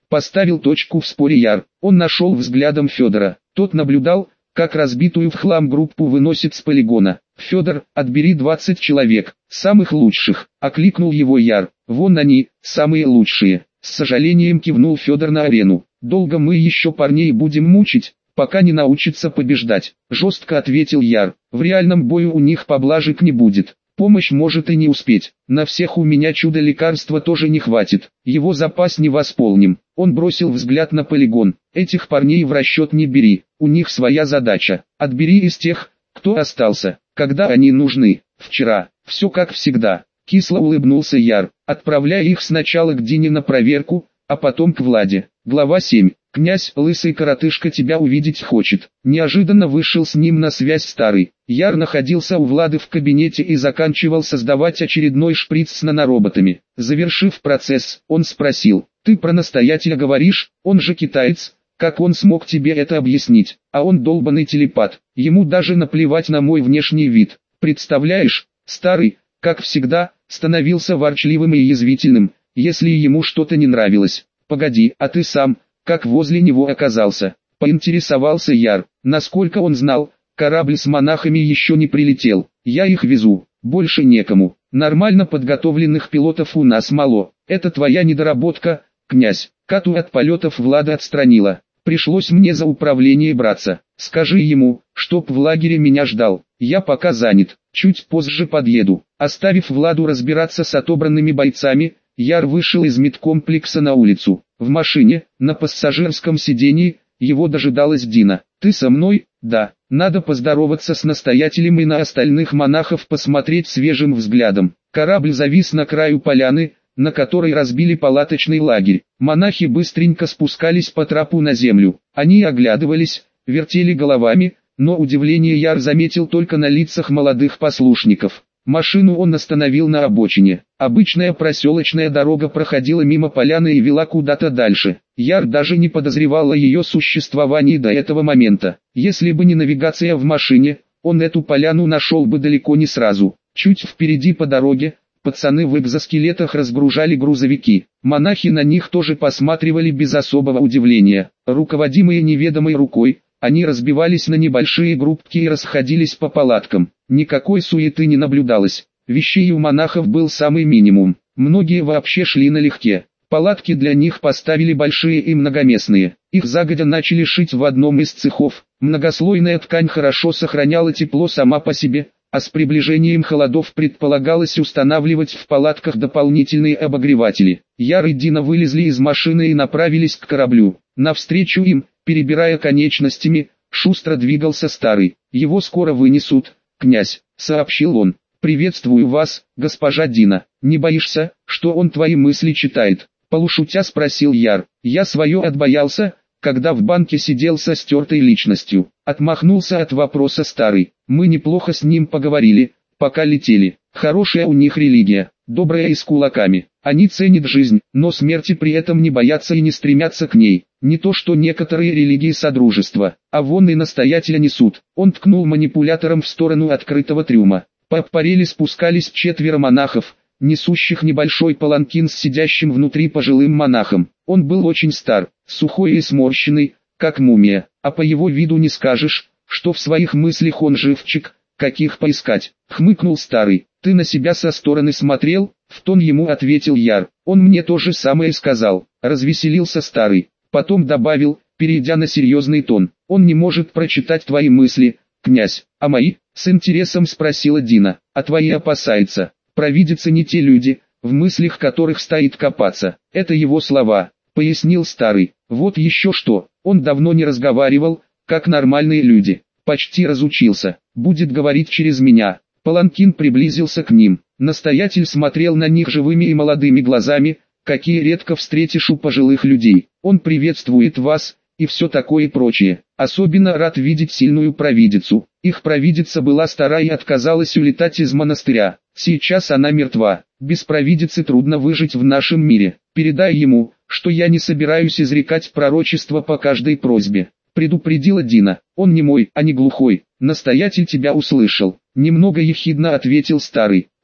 Поставил точку в споре Яр. Он нашел взглядом Федора. Тот наблюдал, как разбитую в хлам группу выносит с полигона. «Федор, отбери двадцать человек, самых лучших», — окликнул его Яр. «Вон они, самые лучшие». С сожалением кивнул Федор на арену. «Долго мы еще парней будем мучить, пока не научатся побеждать», — жестко ответил Яр. «В реальном бою у них поблажек не будет. Помощь может и не успеть. На всех у меня чудо-лекарства тоже не хватит. Его запас не восполним». Он бросил взгляд на полигон. «Этих парней в расчет не бери. У них своя задача. Отбери из тех, кто остался. Когда они нужны? Вчера. Все как всегда». Кисло улыбнулся Яр. «Отправляй их сначала к Дине на проверку, а потом к Владе». Глава семь. «Князь, лысый коротышка тебя увидеть хочет». Неожиданно вышел с ним на связь старый. Яр находился у Влады в кабинете и заканчивал создавать очередной шприц с нанороботами. Завершив процесс, он спросил: «Ты про настоятеля говоришь? Он же китаец. Как он смог тебе это объяснить? А он долбанный телепат. Ему даже наплевать на мой внешний вид. Представляешь?» Старый, как всегда, становился ворчливым и язвительным, если ему что-то не нравилось. «Погоди, а ты сам, как возле него оказался?» — поинтересовался Яр. Насколько он знал, корабль с монахами еще не прилетел. «Я их везу, больше некому. Нормально подготовленных пилотов у нас мало. Это твоя недоработка, князь». Кату от полетов Влада отстранила. «Пришлось мне за управление браться. Скажи ему, чтоб в лагере меня ждал. Я пока занят, чуть позже подъеду». Оставив Владу разбираться с отобранными бойцами, Яр вышел из медкомплекса на улицу. В машине, на пассажирском сидении, его дожидалась Дина. «Ты со мной?» «Да». Надо поздороваться с настоятелем и на остальных монахов посмотреть свежим взглядом. Корабль завис на краю поляны, на которой разбили палаточный лагерь. Монахи быстренько спускались по трапу на землю. Они оглядывались, вертели головами, но удивление Яр заметил только на лицах молодых послушников. Машину он остановил на обочине. Обычная проселочная дорога проходила мимо поляны и вела куда-то дальше. Яр даже не подозревал о ее существовании до этого момента. Если бы не навигация в машине, он эту поляну нашел бы далеко не сразу. Чуть впереди по дороге, пацаны в экзоскелетах разгружали грузовики. Монахи на них тоже посматривали без особого удивления. Руководимые неведомой рукой, они разбивались на небольшие группки и расходились по палаткам. Никакой суеты не наблюдалось. Вещей у монахов был самый минимум. Многие вообще шли налегке. Палатки для них поставили большие и многоместные. Их загодя начали шить в одном из цехов. Многослойная ткань хорошо сохраняла тепло сама по себе, а с приближением холодов предполагалось устанавливать в палатках дополнительные обогреватели. Яр и Дина вылезли из машины и направились к кораблю. Навстречу им, перебирая конечностями, шустро двигался старый. «Его скоро вынесут, князь», — сообщил он. «Приветствую вас, госпожа Дина. Не боишься, что он твои мысли читает?» Полушутя спросил Яр. «Я свое отбоялся, когда в банке сидел со стертой личностью». Отмахнулся от вопроса старый. «Мы неплохо с ним поговорили, пока летели. Хорошая у них религия, добрая и с кулаками. Они ценят жизнь, но смерти при этом не боятся и не стремятся к ней. Не то что некоторые религии содружества, а вон и настоятеля несут». Он ткнул манипулятором в сторону открытого трюма. По аппарели спускались четверо монахов, несущих небольшой паланкин с сидящим внутри пожилым монахом. Он был очень стар, сухой и сморщенный, как мумия, а по его виду не скажешь, что в своих мыслях он живчик, каких поискать. Хмыкнул старый. «Ты на себя со стороны смотрел?» В тон ему ответил Яр. «Он мне то же самое сказал». Развеселился старый. Потом добавил, перейдя на серьезный тон: «Он не может прочитать твои мысли, князь». «А мои?» — с интересом спросила Дина. «А твои опасается. Провидятся не те люди, в мыслях которых стоит копаться». «Это его слова», — пояснил старый. «Вот еще что, он давно не разговаривал, как нормальные люди. Почти разучился. Будет говорить через меня». Паланкин приблизился к ним. Настоятель смотрел на них живыми и молодыми глазами, какие редко встретишь у пожилых людей. «Он приветствует вас», и все такое и прочее. «Особенно рад видеть сильную провидицу». Их провидица была стара и отказалась улетать из монастыря. Сейчас она мертва. Без провидицы трудно выжить в нашем мире. Передай ему, что я не собираюсь изрекать пророчество по каждой просьбе. Предупредила Дина. «Он не мой, а не глухой. Настоятель тебя услышал». Немного ехидно ответил старый.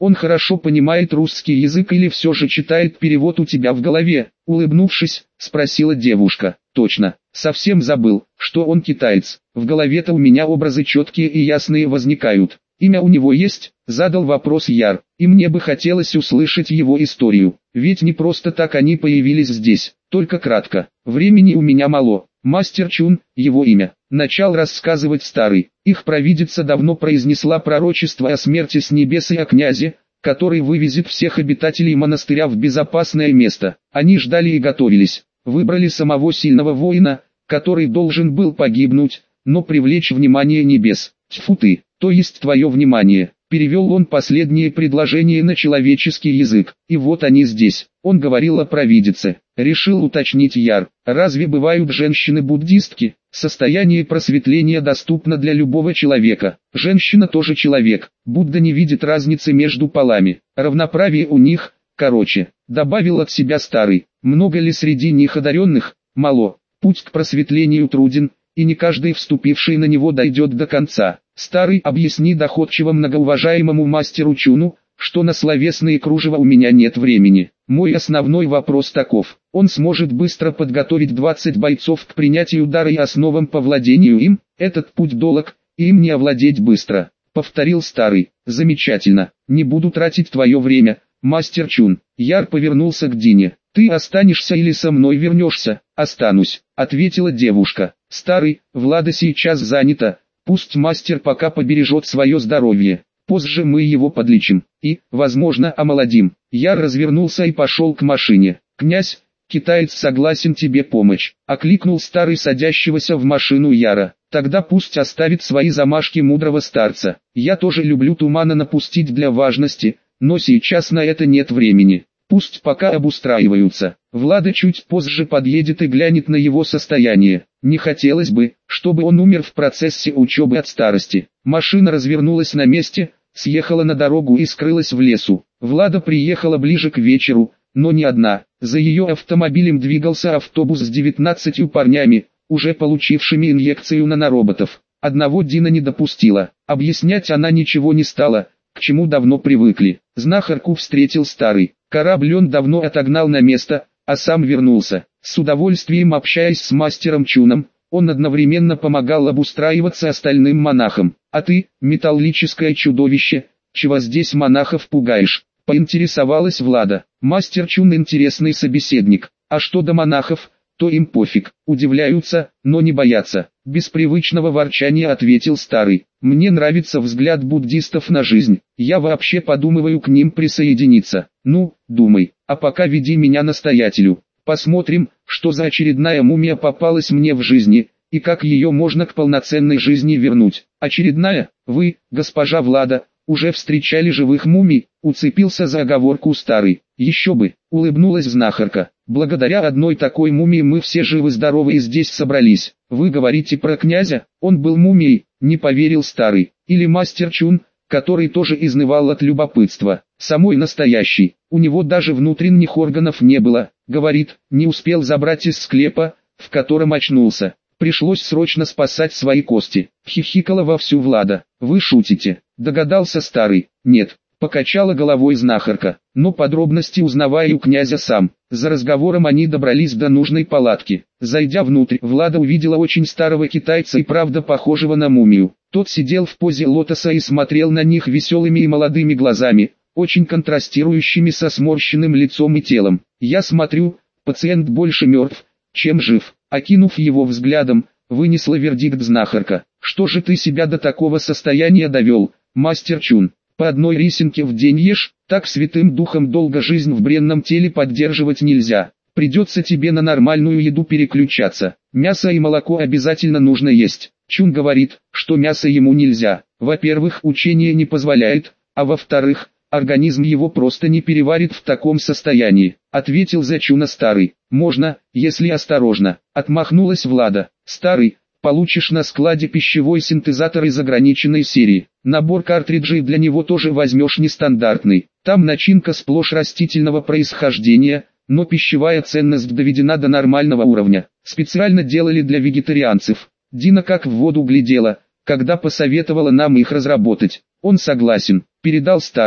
Он хорошо понимает русский язык или все же читает перевод у тебя в голове? Улыбнувшись, спросила девушка. Точно, совсем забыл, что он китаец. В голове-то у меня образы четкие и ясные возникают. Имя у него есть? Задал вопрос Яр, и мне бы хотелось услышать его историю. Ведь не просто так они появились здесь, только кратко. Времени у меня мало. Мастер Чун, его имя. Начал рассказывать старый. Их провидица давно произнесла пророчество о смерти с небес и о князе, который вывезет всех обитателей монастыря в безопасное место. Они ждали и готовились. Выбрали самого сильного воина, который должен был погибнуть, но привлечь внимание небес. Тьфу ты, то есть твое внимание. Перевел он последнее предложение на человеческий язык. И вот они здесь. Он говорил о провидице. Решил уточнить Яр. Разве бывают женщины-буддистки? Состояние просветления доступно для любого человека. Женщина тоже человек. Будда не видит разницы между полами. Равноправие у них, короче. Добавил от себя старый. Много ли среди них одаренных? Мало. Путь к просветлению труден, и не каждый вступивший на него дойдет до конца. Старый, объясни доходчиво многоуважаемому мастеру Чуну, что на словесные кружева у меня нет времени. Мой основной вопрос таков: он сможет быстро подготовить двадцать бойцов к принятию дара и основам по владению им? Этот путь долг, и им не овладеть быстро. Повторил старый. Замечательно, не буду тратить твое время, мастер Чун. Яр повернулся к Дине. Ты останешься или со мной вернешься? Останусь, ответила девушка. Старый, Влада сейчас занята, пусть мастер пока побережет свое здоровье. Позже мы его подлечим и, возможно, омолодим. Яр развернулся и пошел к машине. Князь, китаец согласен тебе помочь. Окликнул старый садящегося в машину Яра. Тогда пусть оставит свои замашки мудрого старца. Я тоже люблю тумана напустить для важности, но сейчас на это нет времени. Пусть пока обустраиваются. Влада чуть позже подъедет и глянет на его состояние. Не хотелось бы, чтобы он умер в процессе учебы от старости. Машина развернулась на месте, съехала на дорогу и скрылась в лесу. Влада приехала ближе к вечеру, но не одна. За ее автомобилем двигался автобус с девятнадцатью парнями, уже получившими инъекцию нанороботов. Одного Дина не допустила. Объяснять она ничего не стала, к чему давно привыкли. Знахарку встретил старый. Корабль он давно отогнал на место, а сам вернулся. С удовольствием общаясь с мастером Чуном, он одновременно помогал обустраиваться остальным монахам. «А ты, металлическое чудовище, чего здесь монахов пугаешь?» — поинтересовалась Влада. Мастер Чун интересный собеседник. А что до монахов, то им пофиг, удивляются, но не боятся. Без привычного ворчания ответил старый. Мне нравится взгляд буддистов на жизнь, я вообще подумываю к ним присоединиться. Ну, думай, а пока веди меня настоятелю. Посмотрим, что за очередная мумия попалась мне в жизни, и как ее можно к полноценной жизни вернуть. Очередная? Вы, госпожа Влада, уже встречали живых мумий? Уцепился за оговорку старый. Еще бы, улыбнулась знахарка. Благодаря одной такой мумии мы все живы-здоровы и здесь собрались. Вы говорите про князя? Он был мумией, не поверил старый. Или мастер Чун, который тоже изнывал от любопытства. Самой настоящий. У него даже внутренних органов не было. Говорит, не успел забрать из склепа, в котором очнулся. Пришлось срочно спасать свои кости. Хихикала вовсю Влада. Вы шутите? Догадался старый. Нет. Покачала головой знахарка, но подробности узнавая у князя сам. За разговором они добрались до нужной палатки. Зайдя внутрь, Влада увидела очень старого китайца и правда похожего на мумию. Тот сидел в позе лотоса и смотрел на них веселыми и молодыми глазами, очень контрастирующими со сморщенным лицом и телом. Я смотрю, пациент больше мертв, чем жив. Окинув его взглядом, вынесла вердикт знахарка. Что же ты себя до такого состояния довел, мастер Чун? По одной рисинке в день ешь, так святым духом долго жизнь в бренном теле поддерживать нельзя. Придется тебе на нормальную еду переключаться. Мясо и молоко обязательно нужно есть. Чун говорит, что мясо ему нельзя. Во-первых, учение не позволяет, а во-вторых, организм его просто не переварит в таком состоянии. Ответил за Чуна старый. Можно, если осторожно. Отмахнулась Влада. Старый, получишь на складе пищевой синтезатор из ограниченной серии. Набор картриджей для него тоже возьмешь нестандартный. Там начинка сплошь растительного происхождения, но пищевая ценность доведена до нормального уровня. Специально делали для вегетарианцев. Дина как в воду глядела, когда посоветовала нам их разработать. Он согласен, передал старый. К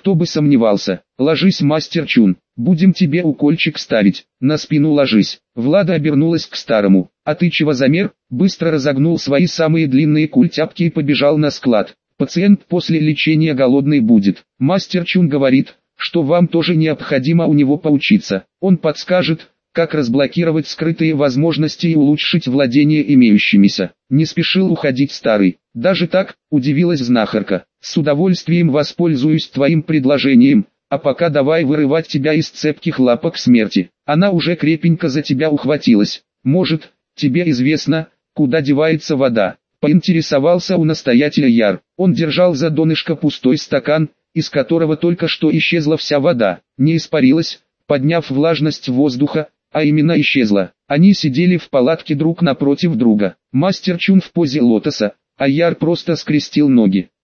Кто бы сомневался. Ложись, мастер Чун, будем тебе укольчик ставить, на спину ложись. Влада обернулась к старому. А ты чего замер? Быстро разогнул свои самые длинные культяпки и побежал на склад. Пациент после лечения голодный будет. Мастер Чун говорит, что вам тоже необходимо у него поучиться. Он подскажет, как разблокировать скрытые возможности и улучшить владение имеющимися. Не спешил уходить старый. Даже так, удивилась знахарка. С удовольствием воспользуюсь твоим предложением, а пока давай вырывать тебя из цепких лапок смерти. Она уже крепенько за тебя ухватилась. Может, тебе известно, куда девается вода? Поинтересовался у настоятеля Яр. Он держал за донышко пустой стакан, из которого только что исчезла вся вода. Не испарилась, подняв влажность воздуха, а именно исчезла. Они сидели в палатке друг напротив друга. Мастер Чун в позе лотоса, а Яр просто скрестил ноги.